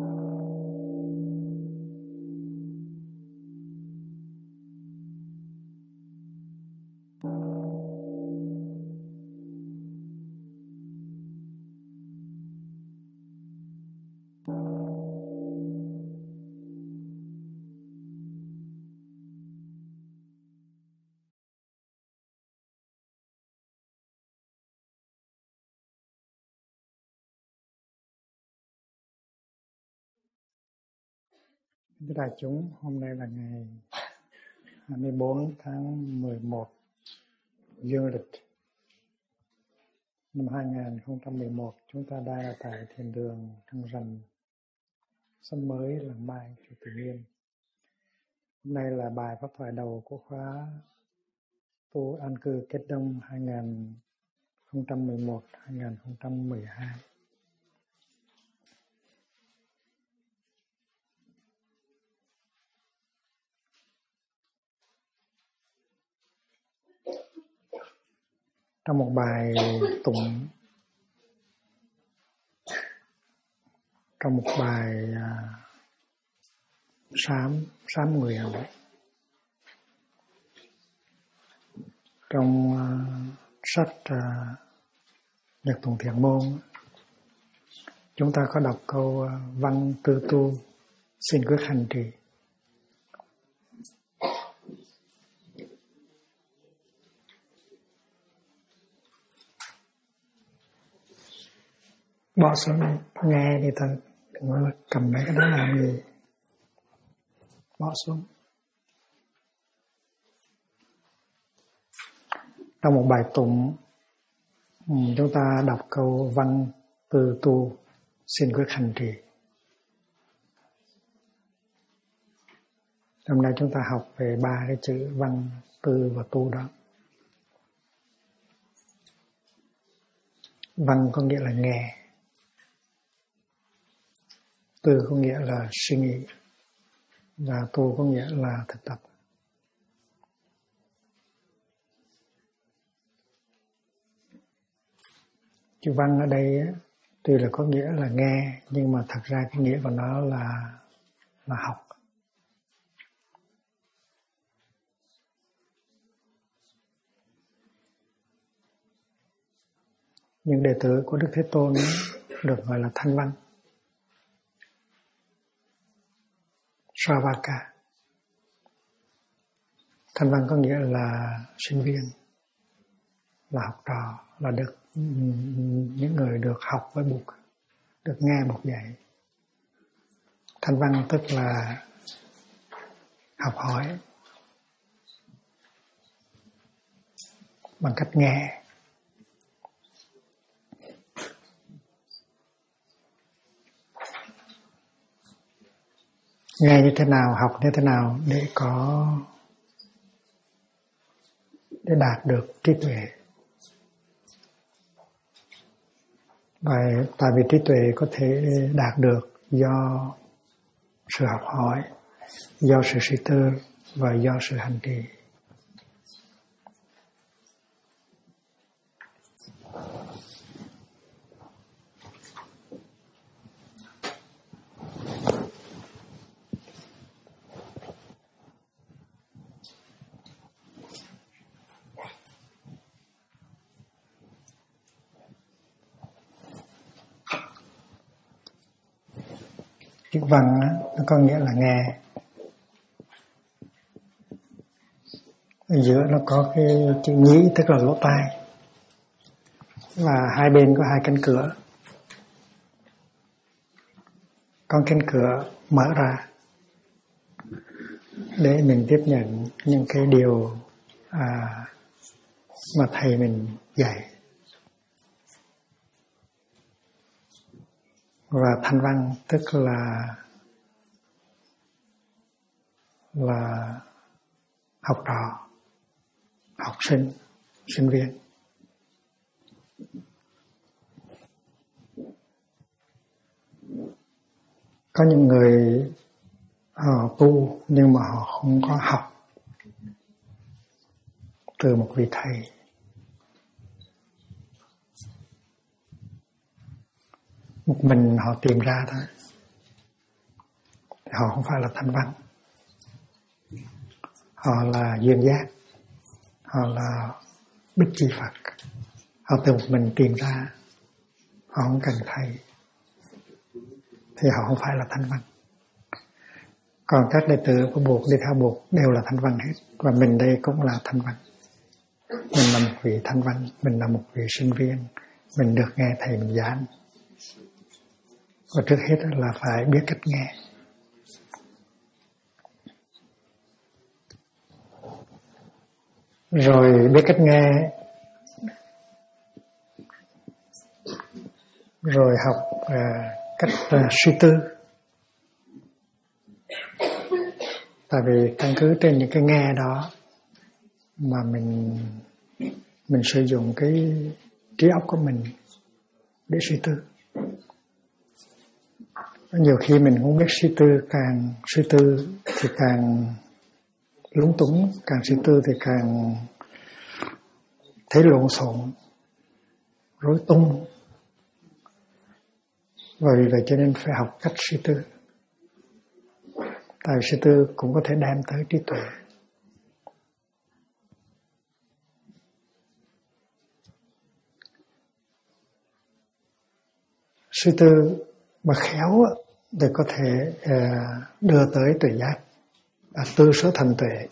Thưa đại chúng, hôm nay là ngày 24 tháng 11 dương lịch năm 2011. Chúng ta đang ở tại thiền đường Trăng Rằm, Sân Mới, Làng Mai, Chùa Từ Nghiêm. Hôm nay là bài pháp thoại đầu của khóa tu an cư Kết Đông 2011-2012. Trong một bài tụng, trong một bài sám người hằng, trong sách Nhật Tụng Thiện Môn, chúng ta có đọc câu văn tư tu xin quyết hành trì. Bỏ xuống nghe đi ta, đừng có cầm mấy cái đó làm gì. Bỏ xuống. Trong một bài tụng, chúng ta đọc câu văn tư tu xin quyết hành trì. Hôm nay chúng ta học về ba cái chữ văn, tư và tu đó. Văn có nghĩa là nghe, tư có nghĩa là suy nghĩ, và tu có nghĩa là thực tập. Chữ văn ở đây tuy là có nghĩa là nghe, nhưng mà thật ra cái nghĩa của nó là học. Những đệ tử của Đức Thế Tôn được gọi là thanh văn, Sravaka. Thanh văn có nghĩa là sinh viên, là học trò, là được những người được học với Bụt, được nghe Bụt dạy. Thanh văn tức là học hỏi bằng cách nghe. Nghe như thế nào, học như thế nào để đạt được trí tuệ. Và tại vì trí tuệ có thể đạt được do sự học hỏi, do sự suy tư và do sự hành trì. Chữ văn nó có nghĩa là nghe. Ở giữa nó có cái chữ nhĩ tức là lỗ tai, và hai bên có hai cánh cửa. Con cánh cửa mở ra để mình tiếp nhận những cái điều mà thầy mình dạy. Và thanh văn tức là học trò, học sinh, sinh viên. Có những người họ tu nhưng mà họ không có học từ một vị thầy. Một mình họ tìm ra thôi. họ không phải là thanh văn, họ là duyên giác, họ là bích chi Phật, họ tự một mình tìm ra, họ không cần thầy, thì họ không phải là thanh văn. Còn các đệ tử của Bụt đi theo Bụt đều là thanh văn hết, và mình đây cũng là thanh văn. Mình là một vị thanh văn, mình là một vị sinh viên, mình được nghe thầy mình giảng. Và trước hết là phải biết cách nghe. Rồi biết cách nghe, rồi học cách suy tư. Tại vì căn cứ trên những cái nghe đó mà mình sử dụng cái trí óc của mình để suy tư. Nhiều khi mình không biết suy tư, càng suy tư thì càng lúng túng, càng suy tư thì càng thấy lộn xộn, rối tung. Vì vậy cho nên phải học cách suy tư. Tại suy tư cũng có thể đem tới trí tuệ. Suy tư mà khéo thì có thể đưa tới tuệ giác, tư sở thành tuệ.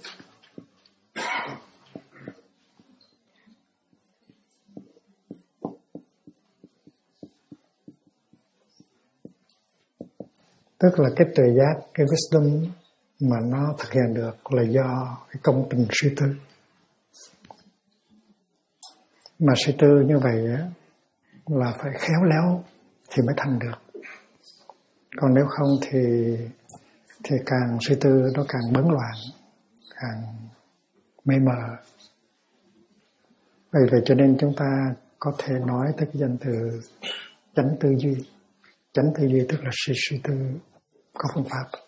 Tức là cái tuệ giác, cái wisdom mà nó thực hiện được là do cái công trình suy tư. Mà suy tư như vậy là phải khéo léo thì mới thành được. Còn nếu không thì càng suy tư nó càng bấn loạn, càng mê mờ. Vậy cho nên chúng ta có thể nói tới cái danh từ chánh tư duy. Chánh tư duy tức là suy tư có phương pháp.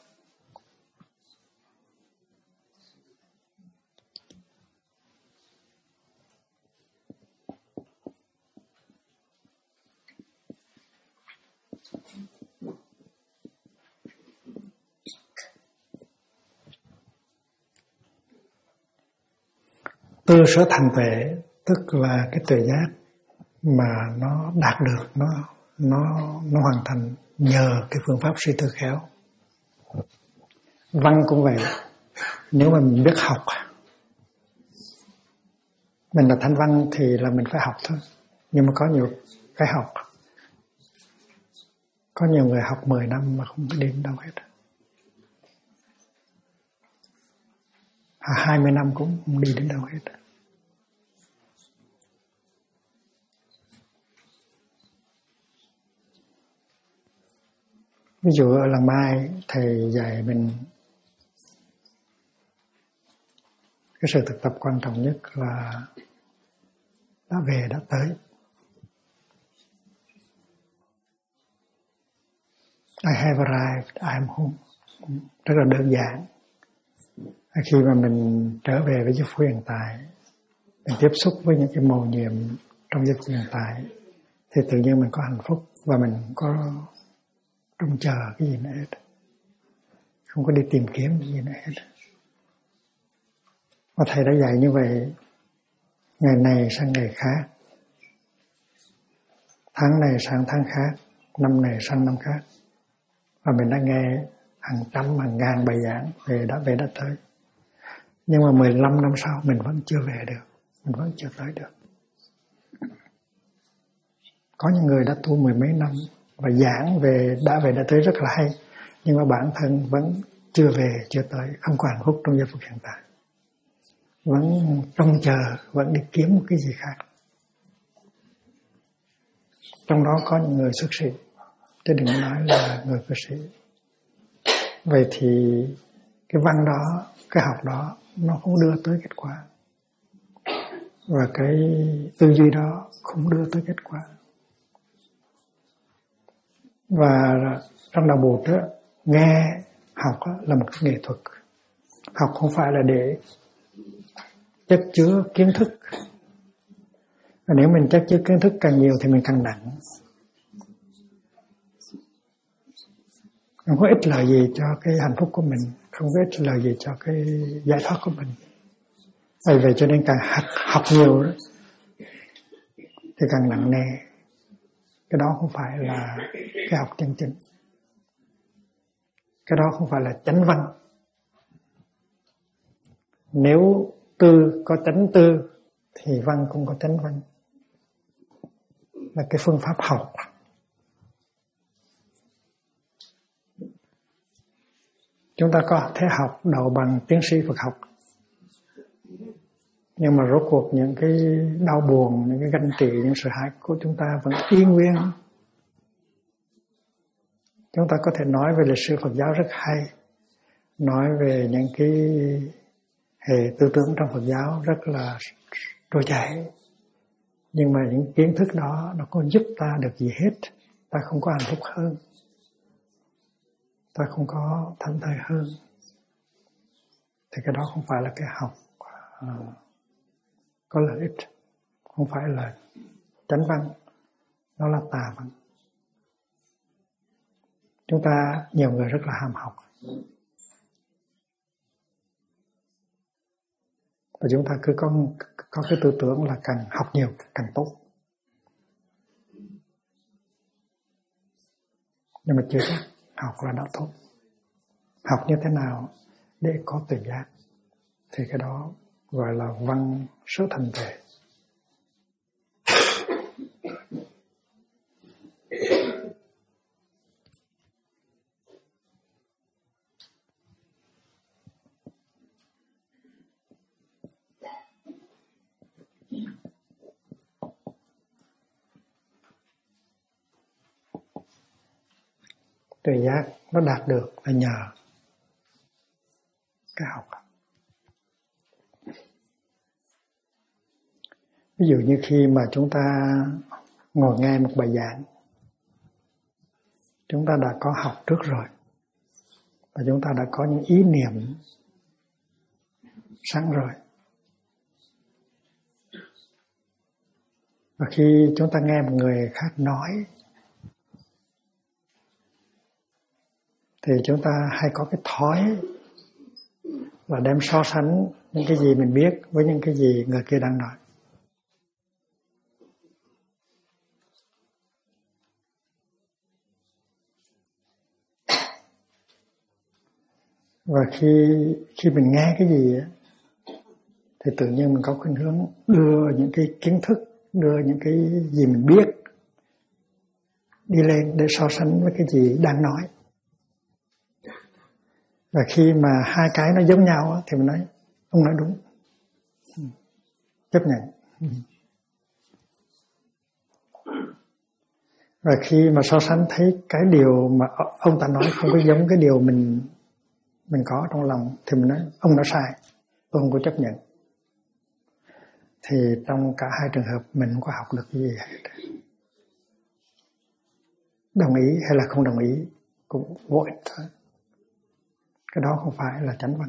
Tư sở thành tuệ tức là cái tuệ giác mà nó đạt được, nó hoàn thành nhờ cái phương pháp suy tư khéo. Văn cũng vậy. Nếu mà mình biết học, mình là thanh văn thì là mình phải học thôi. Nhưng mà có nhiều cái học, có nhiều người học 10 năm mà không đi đến đâu hết. 20 năm cũng không đi đến đâu hết. Ví dụ ở làng Mai, thầy dạy mình cái sự thực tập quan trọng nhất là đã về đã tới. I have arrived, I am home. Rất là đơn giản. Khi mà mình trở về với giây phút hiện tại, mình tiếp xúc với những cái mầu nhiệm trong giây phút hiện tại, thì tự nhiên mình có hạnh phúc và mình có trông chờ cái gì nữa hết. Không có đi tìm kiếm cái gì nữa hết. Và thầy đã dạy như vậy, ngày này sang ngày khác, tháng này sang tháng khác, năm này sang năm khác. Và mình đã nghe hàng trăm, hàng ngàn bài giảng về đã tới. Nhưng mà 15 năm sau mình vẫn chưa về được, mình vẫn chưa tới được. Có những người đã tu 10 mấy năm và giảng đã tới rất là hay, nhưng mà bản thân vẫn chưa về, chưa tới, không có hạnh phúc trong giây phút hiện tại. Vẫn trông chờ, vẫn đi kiếm một cái gì khác. Trong đó có những người xuất sĩ, chứ đừng nói là người cư sĩ. Vậy thì cái văn đó, cái học đó nó không đưa tới kết quả. Và cái tư duy đó không đưa tới kết quả. Và trong đạo Bụt đó, nghe học là một nghệ thuật. Học không phải là để chất chứa kiến thức. Và nếu mình chất chứa kiến thức càng nhiều thì mình càng nặng. không có ích lợi gì cho cái hạnh phúc của mình, không có ích lợi gì cho cái giải thoát của mình. Bởi vậy cho nên càng học nhiều đó, thì càng nặng nề. Cái đó không phải là cái học chân chính. Cái đó không phải là chánh văn. Nếu tư có chánh tư thì văn cũng có chánh văn. Là cái phương pháp học. Chúng ta có thể học đậu bằng tiến sĩ Phật học. Nhưng mà rốt cuộc những cái đau buồn, những cái ganh tị, những sợ hãi của chúng ta vẫn y nguyên. Chúng ta có thể nói về lịch sử Phật giáo rất hay. Nói về những cái hệ tư tưởng trong Phật giáo rất là trôi chảy. Nhưng mà những kiến thức đó nó có giúp ta được gì hết. Ta không có hạnh phúc hơn. Ta không có thảnh thơi hơn. Thì cái đó không phải là cái học có lợi ích. Không phải là chánh văn. Đó là tà văn. Chúng ta nhiều người rất là ham học. Và chúng ta cứ có cái tư tưởng là càng học nhiều càng tốt. Nhưng mà chưa chắc học là đã tốt. Học như thế nào để có tự giác thì cái đó gọi là văn số thành tuệ. Tuệ giác nó đạt được là nhờ cái học. Ví dụ như khi mà chúng ta ngồi nghe một bài giảng, chúng ta đã có học trước rồi và chúng ta đã có những ý niệm sẵn rồi. Và khi chúng ta nghe một người khác nói thì chúng ta hay có cái thói là đem so sánh những cái gì mình biết với những cái gì người kia đang nói. Và khi mình nghe cái gì thì tự nhiên mình có khuynh hướng đưa những cái kiến thức, đưa những cái gì mình biết đi lên để so sánh với cái gì đang nói. Và khi mà hai cái nó giống nhau thì mình nói ông nói đúng, chấp nhận. Và khi mà so sánh thấy cái điều mà ông ta nói không có giống cái điều mình có trong lòng thì mình nói ông nói sai, tôi không có chấp nhận. Thì trong cả hai trường hợp mình không có học được cái gì hết. Đồng ý hay là không đồng ý cũng vô ích thôi. Cái đó không phải là chánh văn.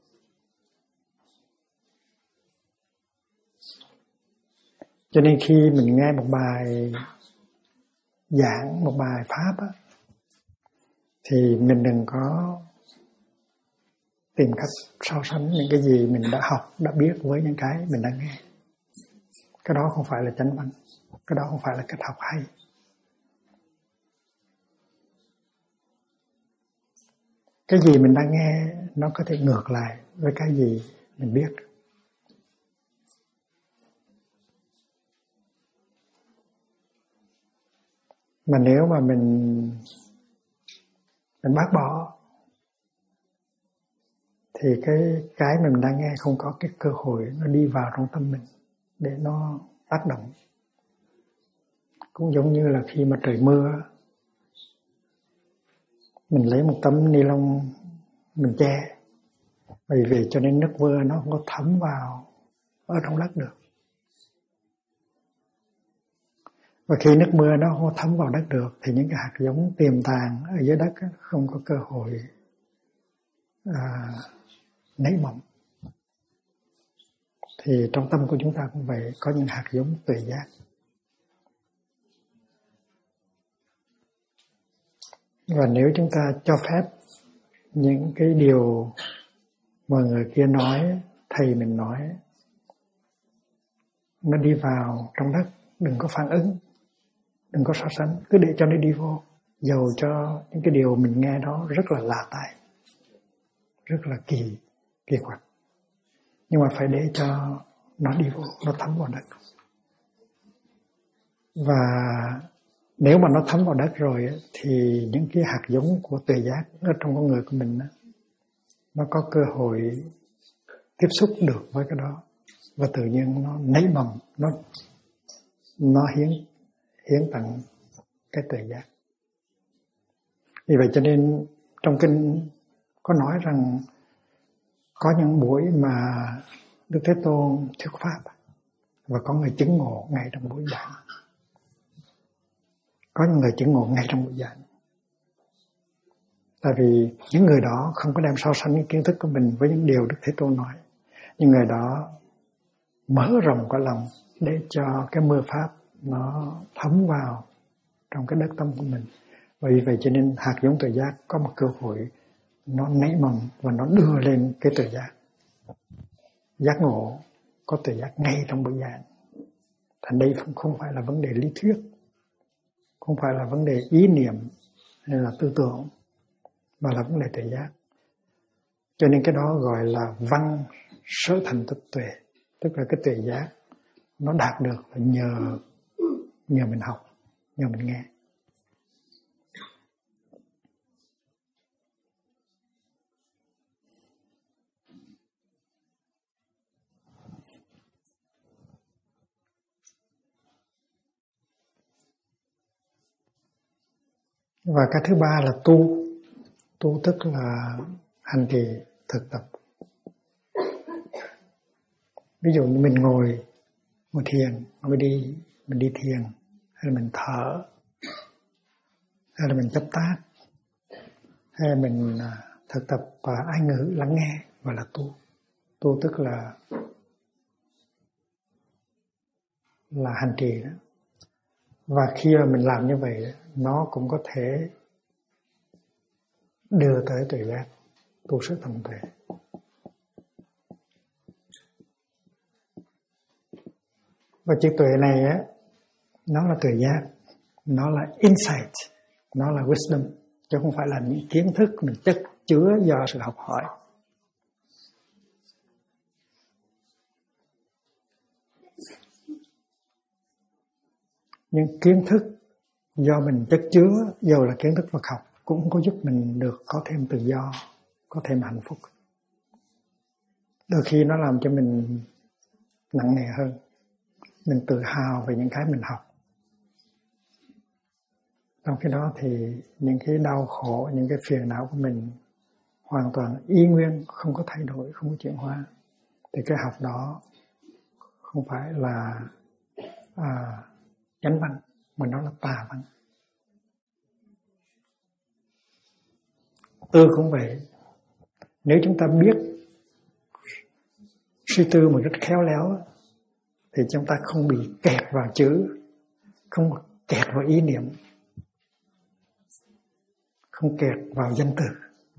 Cho nên khi mình nghe một bài giảng, một bài pháp á, thì mình đừng có tìm cách so sánh những cái gì mình đã học, đã biết với những cái mình đang nghe. Cái đó không phải là chánh văn. Cái đó không phải là cách học hay. Cái gì mình đang nghe nó có thể ngược lại với cái gì mình biết. Mà nếu mà mình bác bỏ thì cái mình đang nghe không có cái cơ hội nó đi vào trong tâm mình để nó tác động. Cũng giống như là khi mà trời mưa, mình lấy một tấm ni lông mình che, bởi vì cho nên nước mưa nó không có thấm vào ở trong đất được. Và khi nước mưa nó không có thấm vào đất được thì những cái hạt giống tiềm tàng ở dưới đất không có cơ hội nảy mầm. Thì trong tâm của chúng ta cũng vậy, có những hạt giống tuệ giác. Và nếu chúng ta cho phép những cái điều mà người kia nói, thầy mình nói, nó đi vào trong đất, đừng có phản ứng, đừng có so sánh, cứ để cho nó đi vô. Dầu cho những cái điều mình nghe đó rất là lạ tai, rất là kỳ quặc, nhưng mà phải để cho nó đi vô, nó thấm vào đất. Và nếu mà nó thấm vào đất rồi thì những cái hạt giống của tuệ giác ở trong con người của mình nó có cơ hội tiếp xúc được với cái đó, và tự nhiên nó nảy mầm, nó hiến tặng cái tuệ giác. Vì vậy cho nên trong kinh có nói rằng có những buổi mà Đức Thế Tôn thuyết pháp và có người chứng ngộ ngay trong buổi giảng. Có những người chứng ngộ ngay trong buổi giảng. Tại vì những người đó không có đem so sánh những kiến thức của mình với những điều Đức Thế Tôn nói. Những người đó mở rộng cả lòng để cho cái mưa pháp nó thấm vào trong cái đất tâm của mình. Và vì vậy cho nên hạt giống tuệ giác có một cơ hội nó nảy mầm và nó đưa lên cái tuệ giác. Giác ngộ có tuệ giác ngay trong buổi giảng. Thành đây không phải là vấn đề lý thuyết, không phải là vấn đề ý niệm hay là tư tưởng, mà là vấn đề tuệ giác. Cho nên cái đó gọi là văn sở thành tích tuệ, tức là cái tuệ giác nó đạt được là nhờ mình học, nhờ mình nghe. Và cái thứ ba là tu tức là hành trì thực tập. Ví dụ như mình ngồi thiền, mình đi thiền, hay là mình thở, hay là mình chấp tác, hay là mình thực tập ái ngữ lắng nghe, gọi là tu. Tu tức là hành trì đó. Và khi mà mình làm như vậy, nó cũng có thể đưa tới tuệ giác, tu sức thành tuệ. Và chữ tuệ này á, nó là tuệ giác, nó là insight, nó là wisdom, chứ không phải là những kiến thức mình chất chứa do sự học hỏi. Nhưng kiến thức do mình chất chứa, dù là kiến thức Phật học, cũng không có giúp mình được có thêm tự do, có thêm hạnh phúc. Đôi khi nó làm cho mình nặng nề hơn. Mình tự hào về những cái mình học. Trong khi đó thì những cái đau khổ, những cái phiền não của mình hoàn toàn y nguyên, không có thay đổi, không có chuyển hóa. Thì cái học đó không phải là chánh văn, mà nó là tà văn. Tư cũng vậy. Nếu chúng ta biết suy tư một cách khéo léo thì chúng ta không bị kẹt vào chữ, không kẹt vào ý niệm, không kẹt vào danh từ.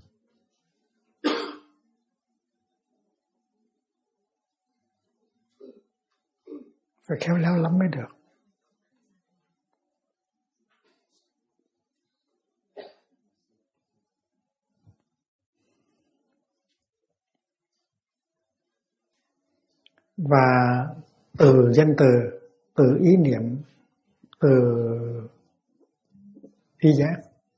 Phải khéo léo lắm mới được. Và từ danh từ, từ ý niệm, từ tri giác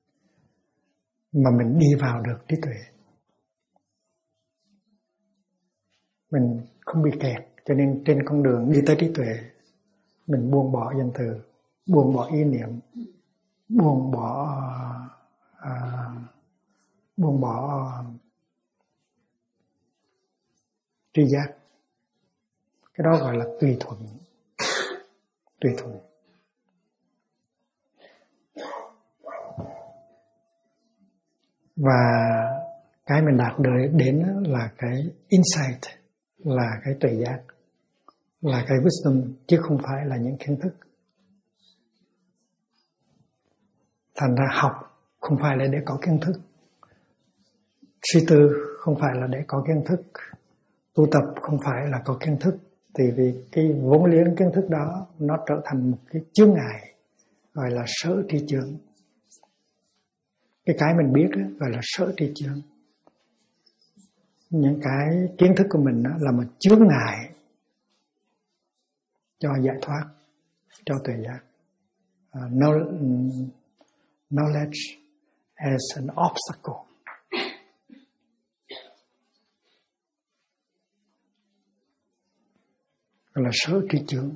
mà mình đi vào được trí tuệ. Mình không bị kẹt, cho nên trên con đường đi tới trí tuệ, mình buông bỏ danh từ, buông bỏ ý niệm, buông bỏ tri giác. Cái đó gọi là tùy thuận. Và cái mình đạt được đến là cái insight, là cái tuệ giác, là cái wisdom, chứ không phải là những kiến thức. Thành ra học không phải là để có kiến thức. Suy tư không phải là để có kiến thức. Tu tập không phải là có kiến thức. Thì vì cái vốn liếng kiến thức đó nó trở thành một cái chướng ngại, gọi là sở tri chướng. Cái mình biết đó, gọi là sở tri chướng. Những cái kiến thức của mình đó là một chướng ngại cho giải thoát, cho tuệ giác. Knowledge as an obstacle. Gọi là sở tri chướng.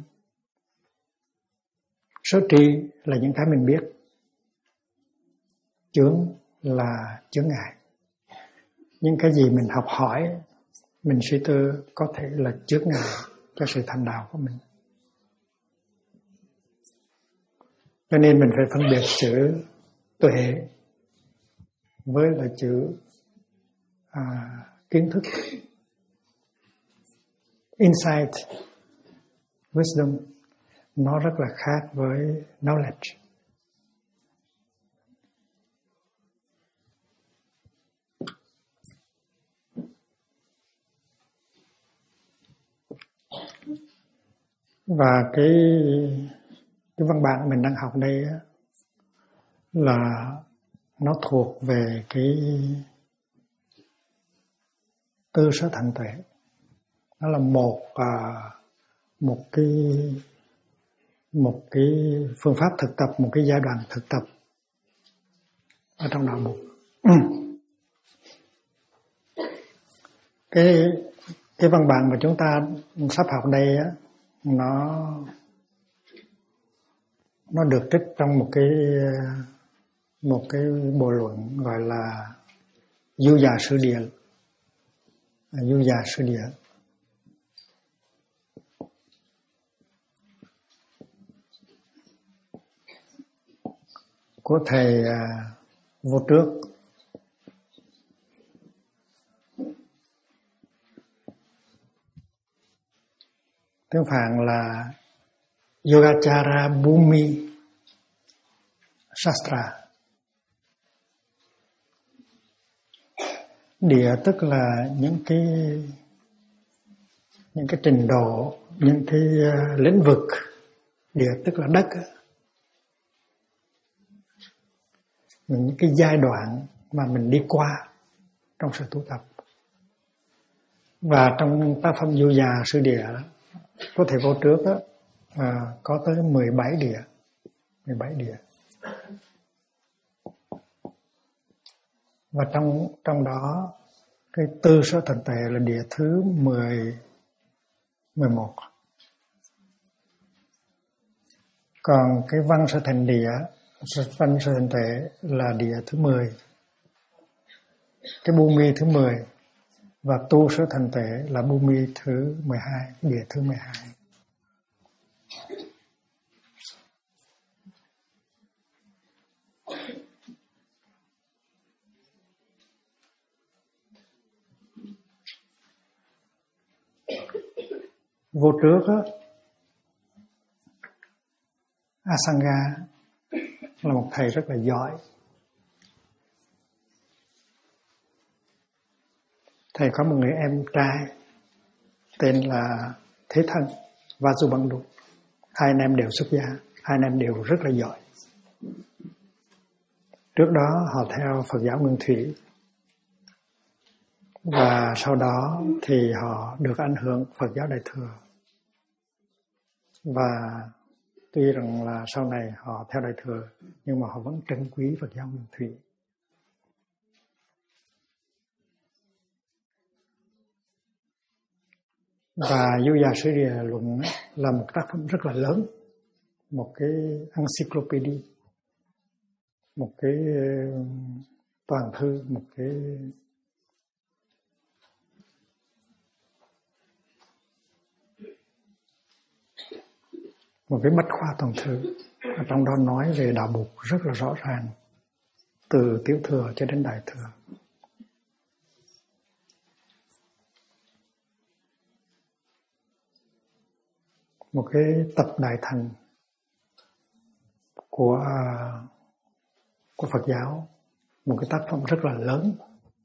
Sở tri là những cái mình biết, chướng là chướng ngại. Những cái gì mình học hỏi, mình suy tư có thể là chướng ngại cho sự thành đạo của mình. Cho nên mình phải phân biệt chữ tuệ với là chữ kiến thức. Insight, wisdom nó rất là khác với knowledge. Và cái văn bản mình đang học đây á, là nó thuộc về cái tư sở thành tuệ. Nó là một cái phương pháp thực tập, một cái giai đoạn thực tập ở trong đạo Bụt. Cái văn bản mà chúng ta sắp học đây á, nó được trích trong một cái bộ luận gọi là Du Già Sư Địa. Du Già Sư Địa của thầy Vô Trước. Tiếng Phạn là Yogacara Bhumi Shastra. Địa tức là những cái trình độ, những cái lĩnh vực. Địa tức là đất. Những cái giai đoạn mà mình đi qua trong sự tu tập. Và trong tác phẩm Du Già Sư Địa có thể Vô Trước đó, có tới 17 địa. 17 địa. Và trong đó cái tư sở thành tuệ là địa thứ 11. Còn cái văn sở thành địa, văn sở thành tuệ là địa thứ 10. Cái Bhumi thứ 10 và tu sở thành tuệ là Bhumi thứ 12, địa thứ 12. Vô Trước á, Asanga là một thầy rất là giỏi. Thầy có một người em trai tên là Thế Thân Vajubandhu. Hai anh em đều xuất gia, hai anh em đều rất là giỏi. Trước đó họ theo Phật giáo Nguyên Thủy. Và sau đó thì họ được ảnh hưởng Phật giáo Đại Thừa. Và tuy rằng là sau này họ theo Đại Thừa, nhưng mà họ vẫn trân quý Phật giáo Nguyên Thủy. Và Du Già Sư Địa Luận là một tác phẩm rất là lớn, một cái encyclopedia, một cái toàn thư, một cái bách khoa toàn thư. Ở trong đó nói về đạo Bụt rất là rõ ràng, từ Tiểu Thừa cho đến Đại Thừa. Một cái tập đại thành của Phật giáo một cái tác phẩm rất là lớn.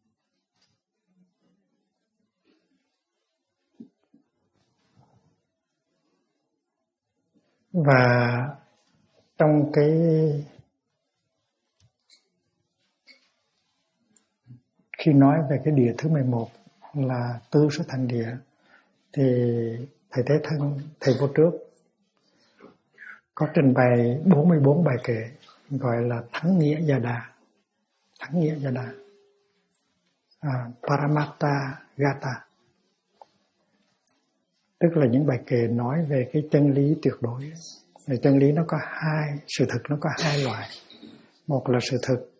Và trong cái khi nói về cái địa thứ 11 là tứ số thành địa, thì thầy Thế Thân, thầy vô trước có trình bày 44 bài kệ gọi là thắng nghĩa Gia Đà. Thắng nghĩa Gia Đà, Paramatta Gata, tức là những bài kệ nói về cái chân lý tuyệt đối. Về chân lý nó có hai, sự thực nó có hai loại. Một là sự thực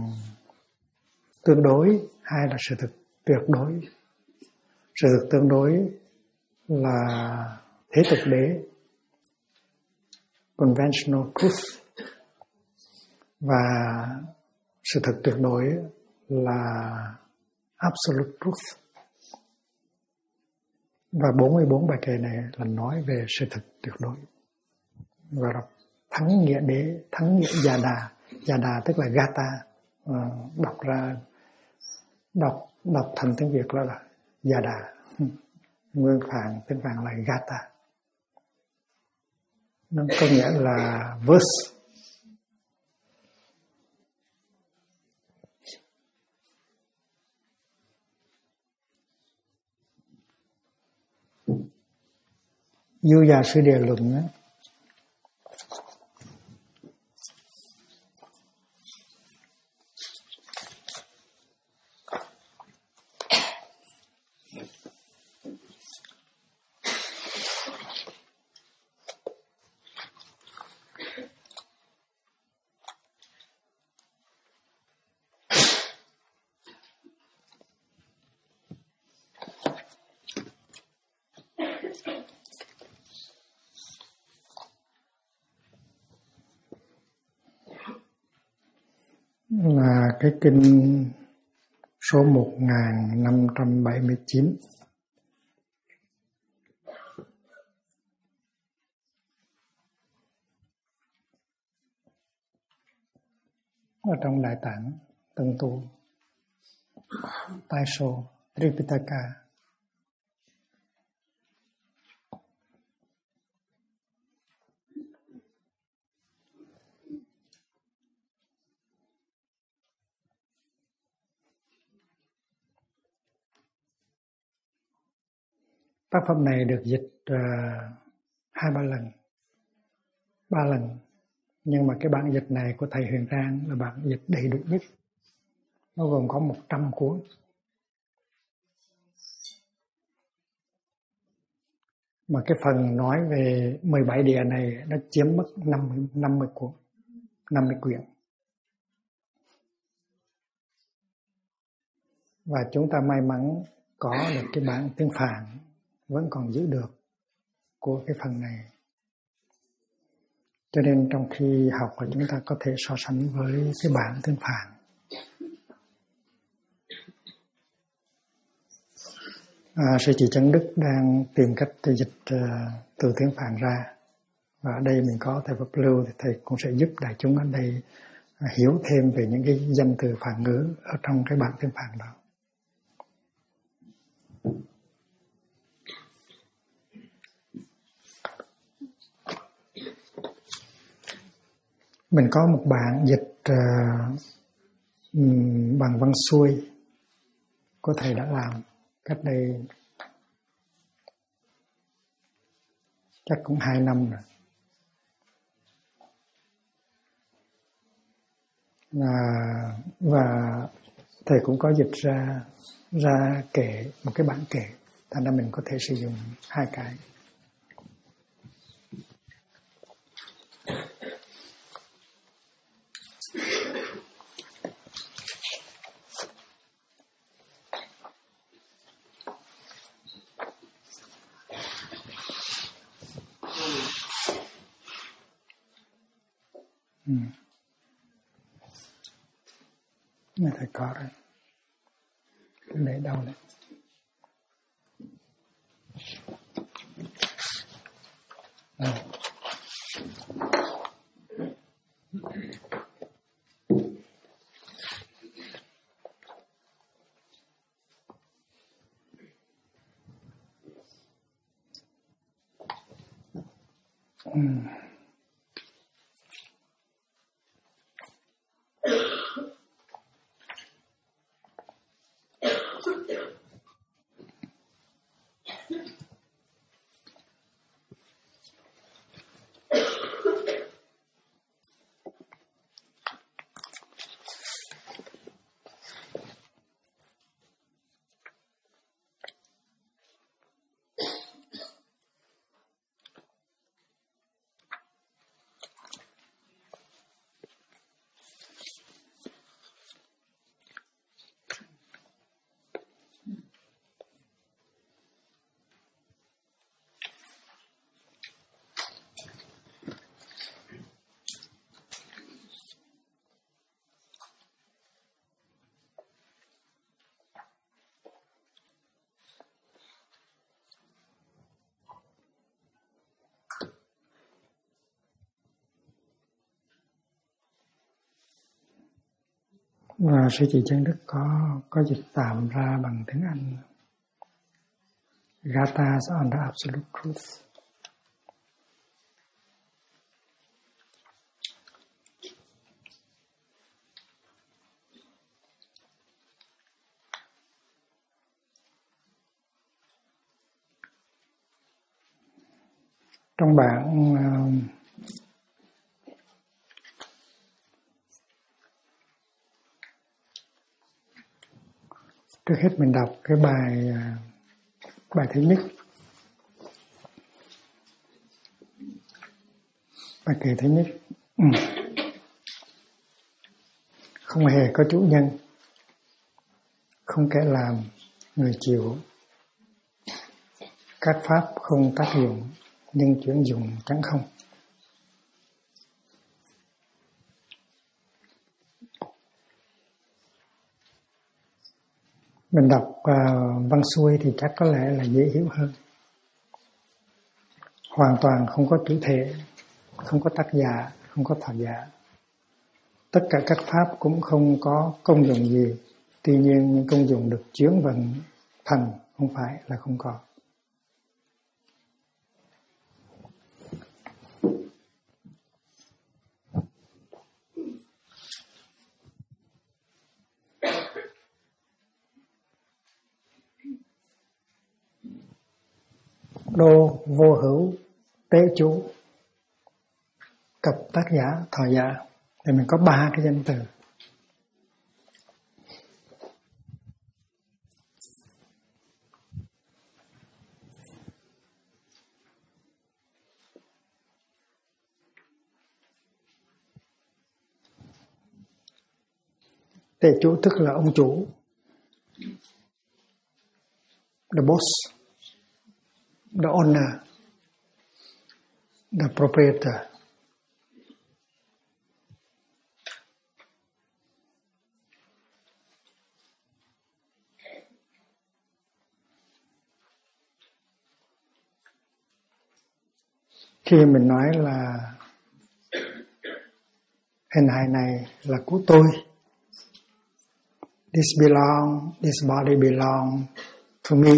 tương đối, hai là sự thực tuyệt đối. Sự thực tương đối là thế tục đế, conventional truth, và sự thực tuyệt đối là absolute truth. Và 44 bài kệ này là nói về sự thực tuyệt đối. Và đọc thắng nghĩa đế, thắng nghĩa Gia Đà. Gia Đà tức là Gata, đọc thành tiếng Việt là Gia Đà. Nguyên Phạn, tiếng Phạn là Gata. Nó có nghĩa là verse. Du Già Sư Địa Luận á, là cái kinh số 1579. Ở trong Đại Tạng Tân Tu Taisho Tripitaka. Tác phẩm này được dịch 2-3 lần, 3 lần. Nhưng mà cái bản dịch này của thầy Huyền Trang là bản dịch đầy đủ nhất. Nó gồm có 100 cuốn. Mà cái phần nói về 17 địa này nó chiếm mất 50 cuốn, 50 quyển. Và chúng ta may mắn có được cái bản tiếng Phạn vẫn còn giữ được của cái phần này. Cho nên trong khi học là chúng ta có thể so sánh với cái bản tiếng Phạn. Sư chị Trấn Đức đang tìm cách dịch từ tiếng Phạn ra. Và ở đây mình có thầy Pháp Lưu thì thầy cũng sẽ giúp đại chúng ở đây hiểu thêm về những cái danh từ Phạn ngữ ở trong cái bản tiếng Phạn đó. Mình có một bản dịch bằng văn xuôi của thầy đã làm cách đây chắc cũng 2 năm rồi. Và thầy cũng có dịch ra kể một cái bản kể, thành ra mình có thể sử dụng hai cái. Này thầy có rồi. Để đâu đấy. Và sư chị Chân Đức có dịch tạm ra bằng tiếng Anh. Gathas on the Absolute Truth. Trong bản trước hết mình đọc cái bài thứ nhất, bài kệ thứ nhất. Không hề có chủ nhân, không kẻ làm người chịu, các pháp không tác dụng, nhưng chuyển dụng chẳng không. Mình đọc văn xuôi thì chắc có lẽ là dễ hiểu hơn. Hoàn toàn không có chủ thể, không có tác giả, không có thọ giả. Tất cả các pháp cũng không có công dụng gì. Tuy nhiên những công dụng được chuyển vận thành không phải là không có. Đô vô hữu tế chủ cập tác giả thọ giả. Thì mình có 3 cái danh từ. Tế chủ tức là ông chủ, the boss, the owner, the proprietor. Khi mình nói là hình hài này là của tôi, this body belong to me,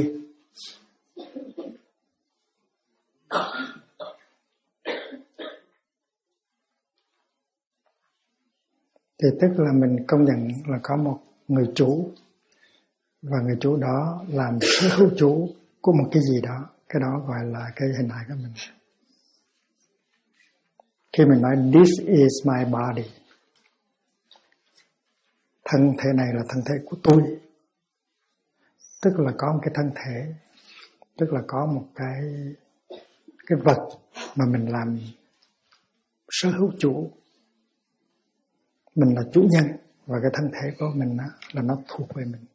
thì tức là mình công nhận là có một người chủ, và người chủ đó làm sở hữu chủ của một cái gì đó. Cái đó gọi là cái hình hài của mình. Khi mình nói this is my body, thân thể này là thân thể của tôi, tức là có một cái thân thể, tức là có một cái vật mà mình làm sở hữu chủ. Mình là chủ nhân, và cái thân thể của mình đó, là nó thuộc về mình.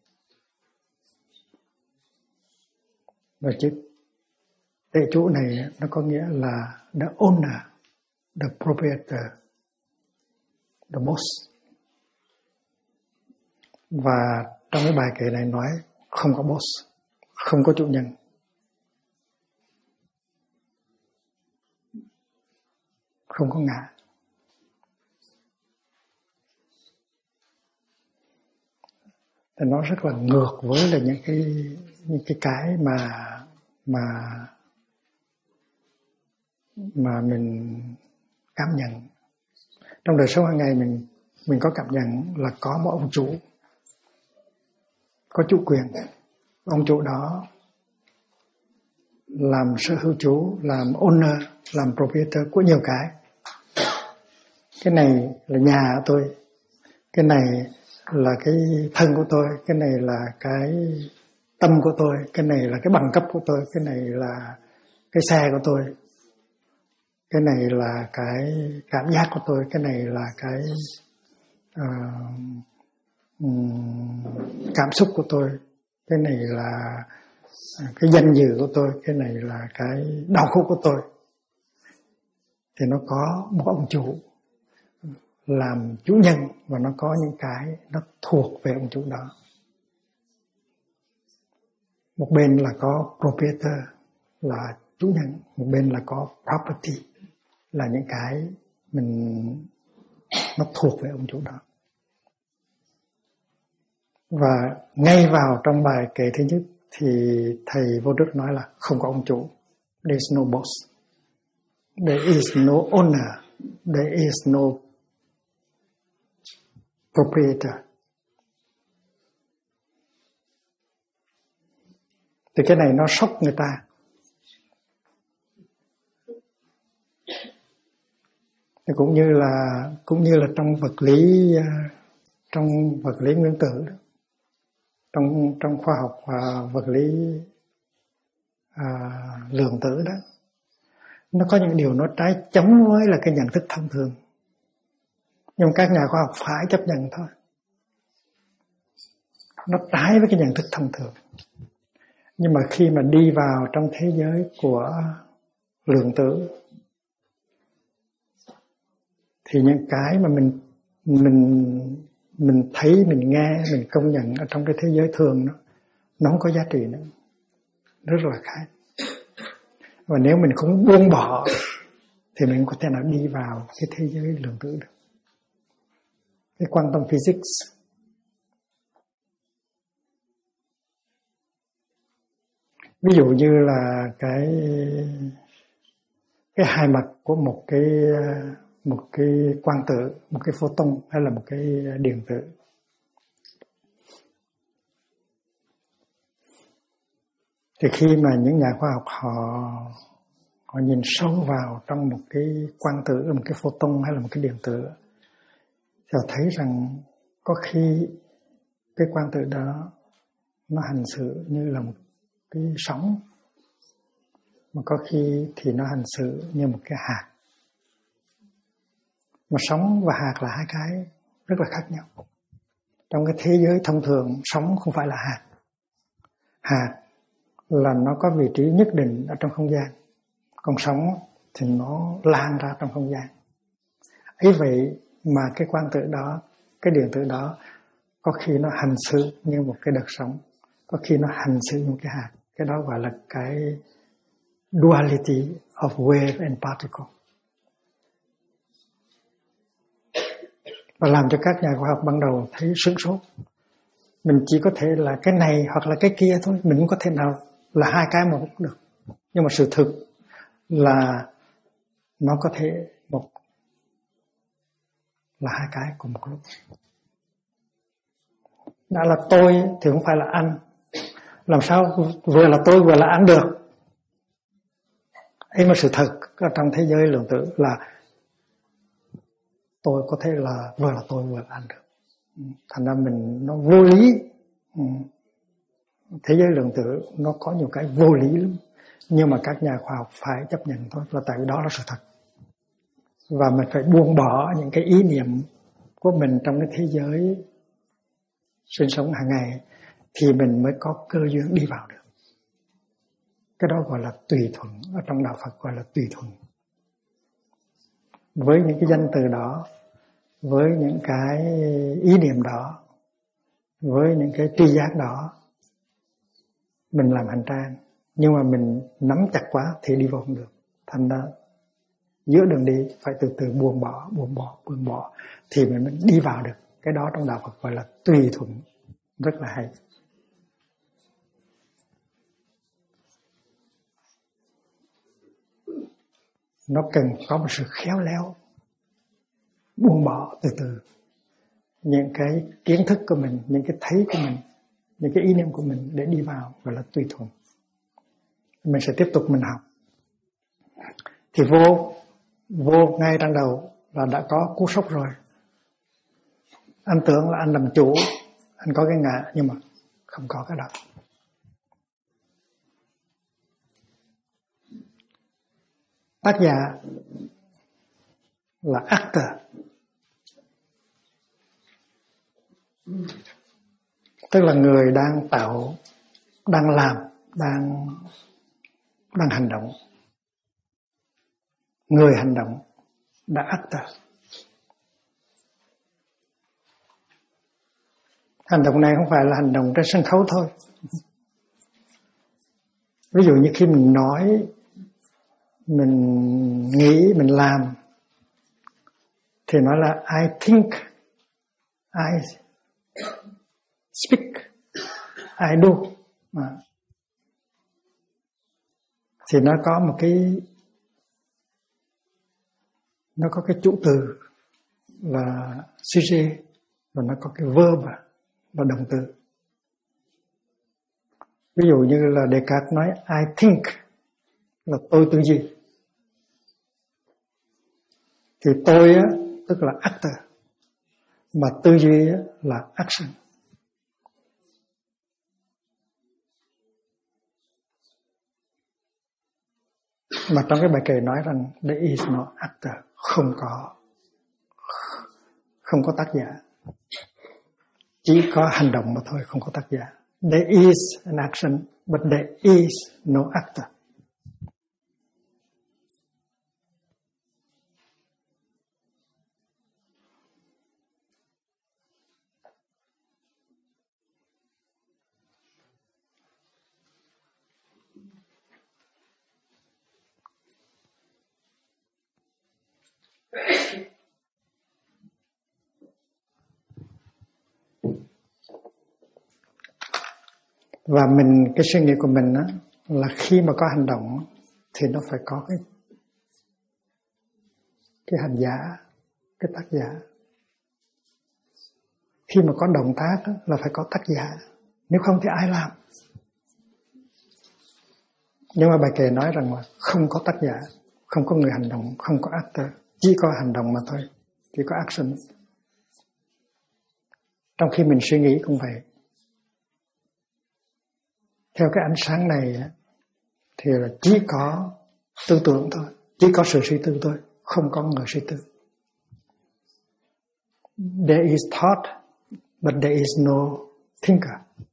Và chữ tế chủ này nó có nghĩa là the owner, the proprietor, the boss. Và trong cái bài kệ này nói không có boss, không có chủ nhân. Không có ngã. Thì nó rất là ngược với là những cái mà mà mình cảm nhận. Trong đời sống hàng ngày mình có cảm nhận là có một ông chủ, có chủ quyền. Ông chủ đó làm sở hữu chủ, làm owner, làm proprietor của nhiều cái. Cái này là nhà của tôi, cái này là cái thân của tôi, cái này là cái tâm của tôi, cái này là cái bằng cấp của tôi, cái này là cái xe của tôi, cái này là cái cảm giác của tôi, cái này là cái cảm xúc của tôi, cái này là cái danh dự của tôi, cái này là cái đau khổ của tôi. Thì nó có một ông chủ làm chủ nhân và nó có những cái nó thuộc về ông chủ đó. Một bên là có proprietor là chủ nhân, một bên là có property là những cái nó thuộc về ông chủ đó. Và ngay vào trong bài kệ thứ nhất thì thầy Vô Đức nói là không có ông chủ. There is no boss. There is no owner. There is no proprietor. Thì cái này nó sốc người ta. Thì cũng như là trong vật lý nguyên tử, trong khoa học và vật lý lượng tử đó, nó có những điều nó trái chống với là cái nhận thức thông thường, nhưng các nhà khoa học phải chấp nhận thôi. Nó trái với cái nhận thức thông thường, nhưng mà khi mà đi vào trong thế giới của lượng tử thì những cái mà mình thấy, mình nghe, mình công nhận ở trong cái thế giới thường nó không có giá trị nữa, rất là khác. Và nếu mình không buông bỏ thì mình có thể nào đi vào cái thế giới lượng tử được. Cái quantum physics ví dụ như là cái hai mặt của một cái quang tử, một cái photon hay là một cái điện tử. Thì khi mà những nhà khoa học họ nhìn sâu vào trong một cái quang tử, một cái photon hay là một cái điện tử, thì họ thấy rằng có khi cái quang tử đó nó hành xử như là một cái sóng, mà có khi thì nó hành xử như một cái hạt. Mà sóng và hạt là hai cái rất là khác nhau. Trong cái thế giới thông thường, sóng không phải là hạt. Hạt là nó có vị trí nhất định ở trong không gian, còn sóng thì nó lan ra trong không gian. Ấy vậy mà cái quang tử đó, cái điện tử đó, có khi nó hành xử như một cái đợt sóng, có khi nó hành xử như một cái hạt. Cái đó gọi là cái duality of wave and particle. Và làm cho các nhà khoa học ban đầu thấy sửng sốt. Mình chỉ có thể là cái này hoặc là cái kia thôi, mình không có thể nào là hai cái một được. Nhưng mà sự thực là nó có thể là hai cái cùng một lúc. Đã là tôi thì không phải là anh. Làm sao vừa là tôi vừa là anh được? Ấy mà sự thật ở trong thế giới lượng tử là tôi có thể là vừa là tôi vừa là anh được. Thành ra nó vô lý. Thế giới lượng tử nó có nhiều cái vô lý lắm, nhưng mà các nhà khoa học phải chấp nhận thôi, là tại vì đó là sự thật. Và mình phải buông bỏ những cái ý niệm của mình trong cái thế giới sinh sống hàng ngày thì mình mới có cơ duyên đi vào được. Cái đó gọi là tùy thuận, ở trong đạo Phật gọi là tùy thuận. Với những cái danh từ đó, với những cái ý niệm đó, với những cái tri giác đó, mình làm hành trang, nhưng mà mình nắm chặt quá thì đi vào không được. Thành ra giữa đường đi phải từ từ buông bỏ thì mình mới đi vào được. Cái đó trong đạo Phật gọi là tùy thuận, rất là hay. nó cần có một sự khéo léo, buông bỏ từ từ những cái kiến thức của mình, những cái thấy của mình, những cái ý niệm của mình để đi vào, gọi là tùy thuận. Mình sẽ tiếp tục mình học. Thì vô ngay trong đầu là đã có cú sốc rồi. Anh tưởng là anh làm chủ, anh có cái ngã, nhưng mà không có cái đó. Tác giả là actor, tức là người đang tạo, đang làm, đang hành động. Người hành động là actor. Hành động này không phải là hành động trên sân khấu thôi. Ví dụ như khi mình nói, mình nghĩ, mình làm, thì nói là I think, I speak, I do. Thì nó có một cái, nó có cái chủ từ là sujet, và nó có cái verb và động từ. Ví dụ như là Descartes nói I think là tôi tư duy, thì tôi á, tức là actor, mà tư duy á, là action. Mà trong cái bài kệ nói rằng there is no actor, không có tác giả, chỉ có hành động mà thôi, không có tác giả. There is an action, but there is no actor. Và mình, cái suy nghĩ của mình á, là khi mà có hành động thì nó phải có cái hành giả, cái tác giả. Khi mà có động tác á, là phải có tác giả, nếu không thì ai làm. Nhưng mà bài kệ nói rằng là không có tác giả, không có người hành động, không có actor, chỉ có hành động mà thôi, chỉ có action. Trong khi mình suy nghĩ cũng vậy. Theo cái ánh sáng này thì là chỉ có tư tưởng thôi, chỉ có sự suy tư thôi, không có người suy tư. There is thought, but there is no thinker.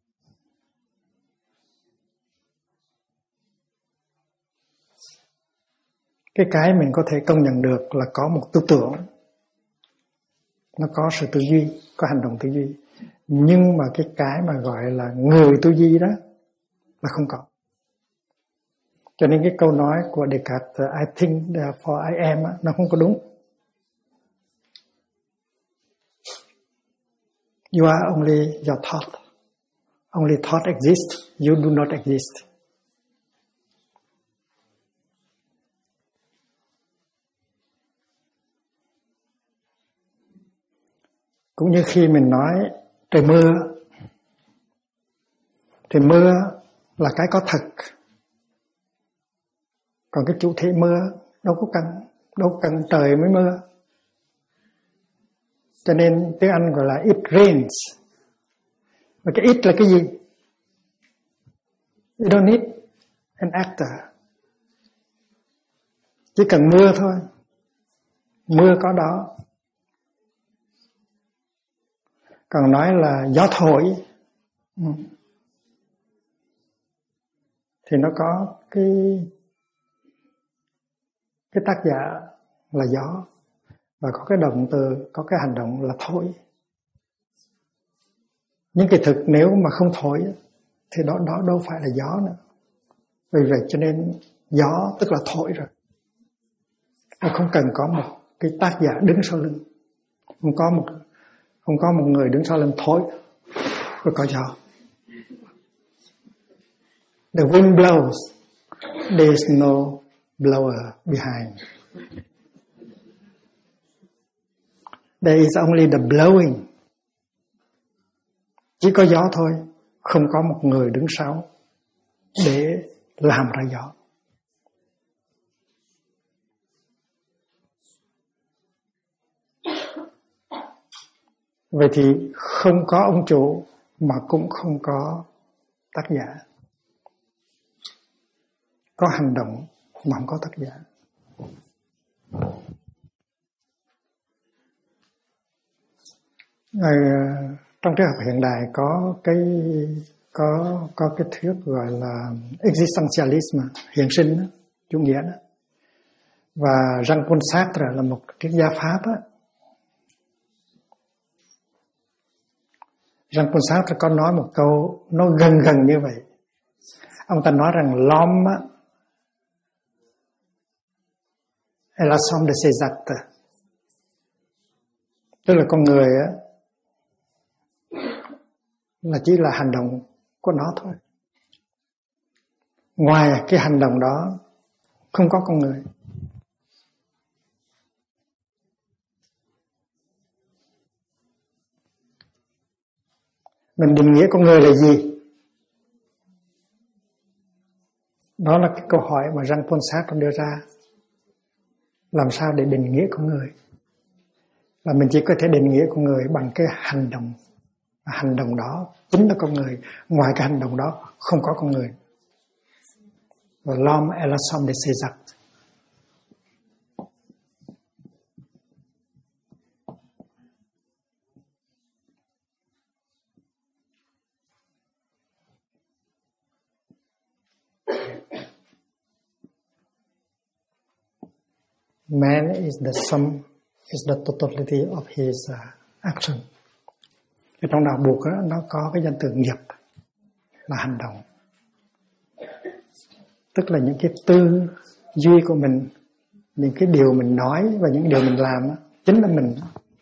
Cái mình có thể công nhận được là có một tư tưởng, nó có sự tư duy, có hành động tư duy. Nhưng mà cái mà gọi là người tư duy đó là không có. Cho nên cái câu nói của Descartes, I think therefore I am, nó không có đúng. You are only your thought. Only thought exists, you do not exist. Cũng như khi mình nói trời mưa, thì mưa là cái có thật. Còn cái chủ thể mưa đâu có cần trời mới mưa. Cho nên tiếng Anh gọi là it rains. Và cái it là cái gì? You don't need an actor. Chỉ cần mưa thôi. Mưa có đó. Còn nói là gió thổi, thì nó có cái tác giả là gió, và có cái động từ, có cái hành động là thổi. Nhưng kỳ thực nếu mà không thổi thì đó đâu phải là gió nữa. Vì vậy cho nên gió tức là thổi rồi. Nó không cần có một cái tác giả đứng sau lưng. Không có một người đứng sau lưng thổi rồi có gió. The wind blows, there is no blower behind. There is only the blowing. Chỉ có gió thôi, không có một người đứng sau để làm ra gió. Vậy thì không có ông chủ mà cũng không có tác giả. Có hành động mà không có tác giả. Trong triết học hiện đại có cái thuyết gọi là existentialism, hiện sinh, chủ nghĩa đó. Và Jean-Paul Sartre là một triết gia Pháp đó. Jean-Paul Sartre có nói một câu nó gần như vậy. Ông ta nói rằng l'homme est la somme de ses actes. Tức là con người á là chỉ là hành động của nó thôi. Ngoài cái hành động đó không có con người. Mình định nghĩa con người là gì? Đó là cái câu hỏi mà Jean-Paul Sartre đưa ra. Làm sao để định nghĩa con người? Là mình chỉ có thể định nghĩa con người bằng cái hành động. Và hành động đó chính là con người. Ngoài cái hành động đó không có con người. Và l'homme est la somme de ses actes. Man is the sum, is the totality of his action. Thì trong đạo Phật đó, nó có cái danh từ nghiệp là hành động. Tức là những cái tư duy của mình, những cái điều mình nói và những điều mình làm đó, chính là mình.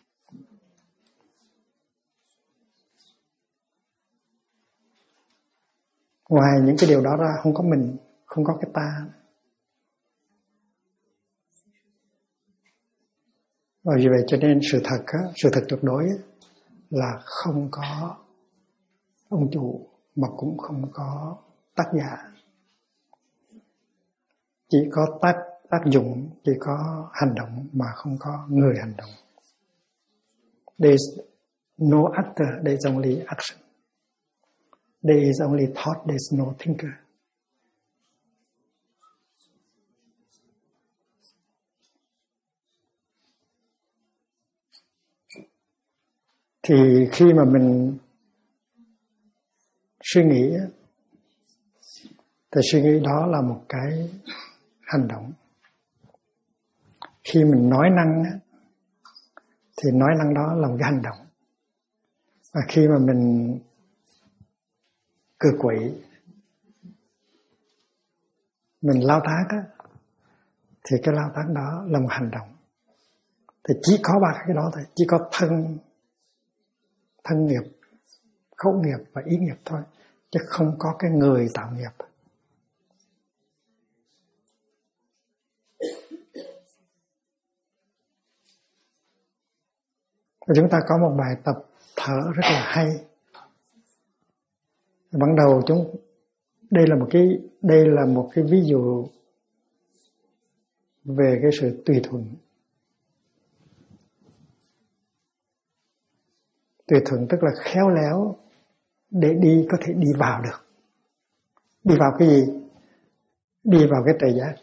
Ngoài những cái điều đó ra không có mình, không có cái ta. Và vì vậy cho nên sự thật tuyệt đối là không có ông chủ mà cũng không có tác giả. Chỉ có tác dụng, chỉ có hành động mà không có người hành động. There is no actor, there is only action. There is only thought, there is no thinker. Thì khi mà mình suy nghĩ thì suy nghĩ đó là một cái hành động. Khi mình nói năng thì nói năng đó là một cái hành động. Và khi mà mình cự quậy, mình lao tác thì cái lao tác đó là một hành động. Thì chỉ có ba cái đó thôi, chỉ có thân nghiệp, khẩu nghiệp và ý nghiệp thôi, chứ không có cái người tạo nghiệp. Và chúng ta có một bài tập thở rất là hay. Ban đầu đây là một cái ví dụ về cái sự tùy thuận. Tùy thuận tức là khéo léo để đi có thể đi vào được. Đi vào cái gì? Đi vào cái tuệ giác.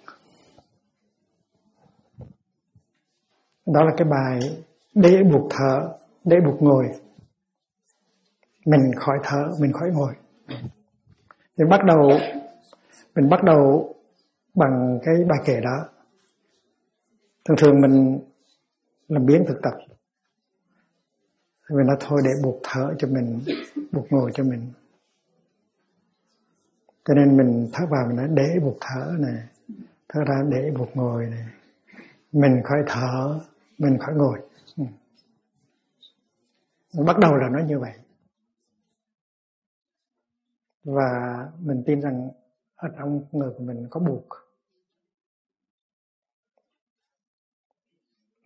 Đó là cái bài để buộc thở, để buộc ngồi. Mình khỏi thở, mình khỏi ngồi. Thì mình bắt đầu bằng cái bài kệ đó. Thường mình làm biến thực tập. Mình nói thôi để buộc thở cho mình, buộc ngồi cho mình. Cho nên mình thở vào mình nói để buộc thở này, thở ra để buộc ngồi này. Mình khỏi thở, mình khỏi ngồi. Bắt đầu là nói như vậy. Và mình tin rằng ở trong người của mình có buộc.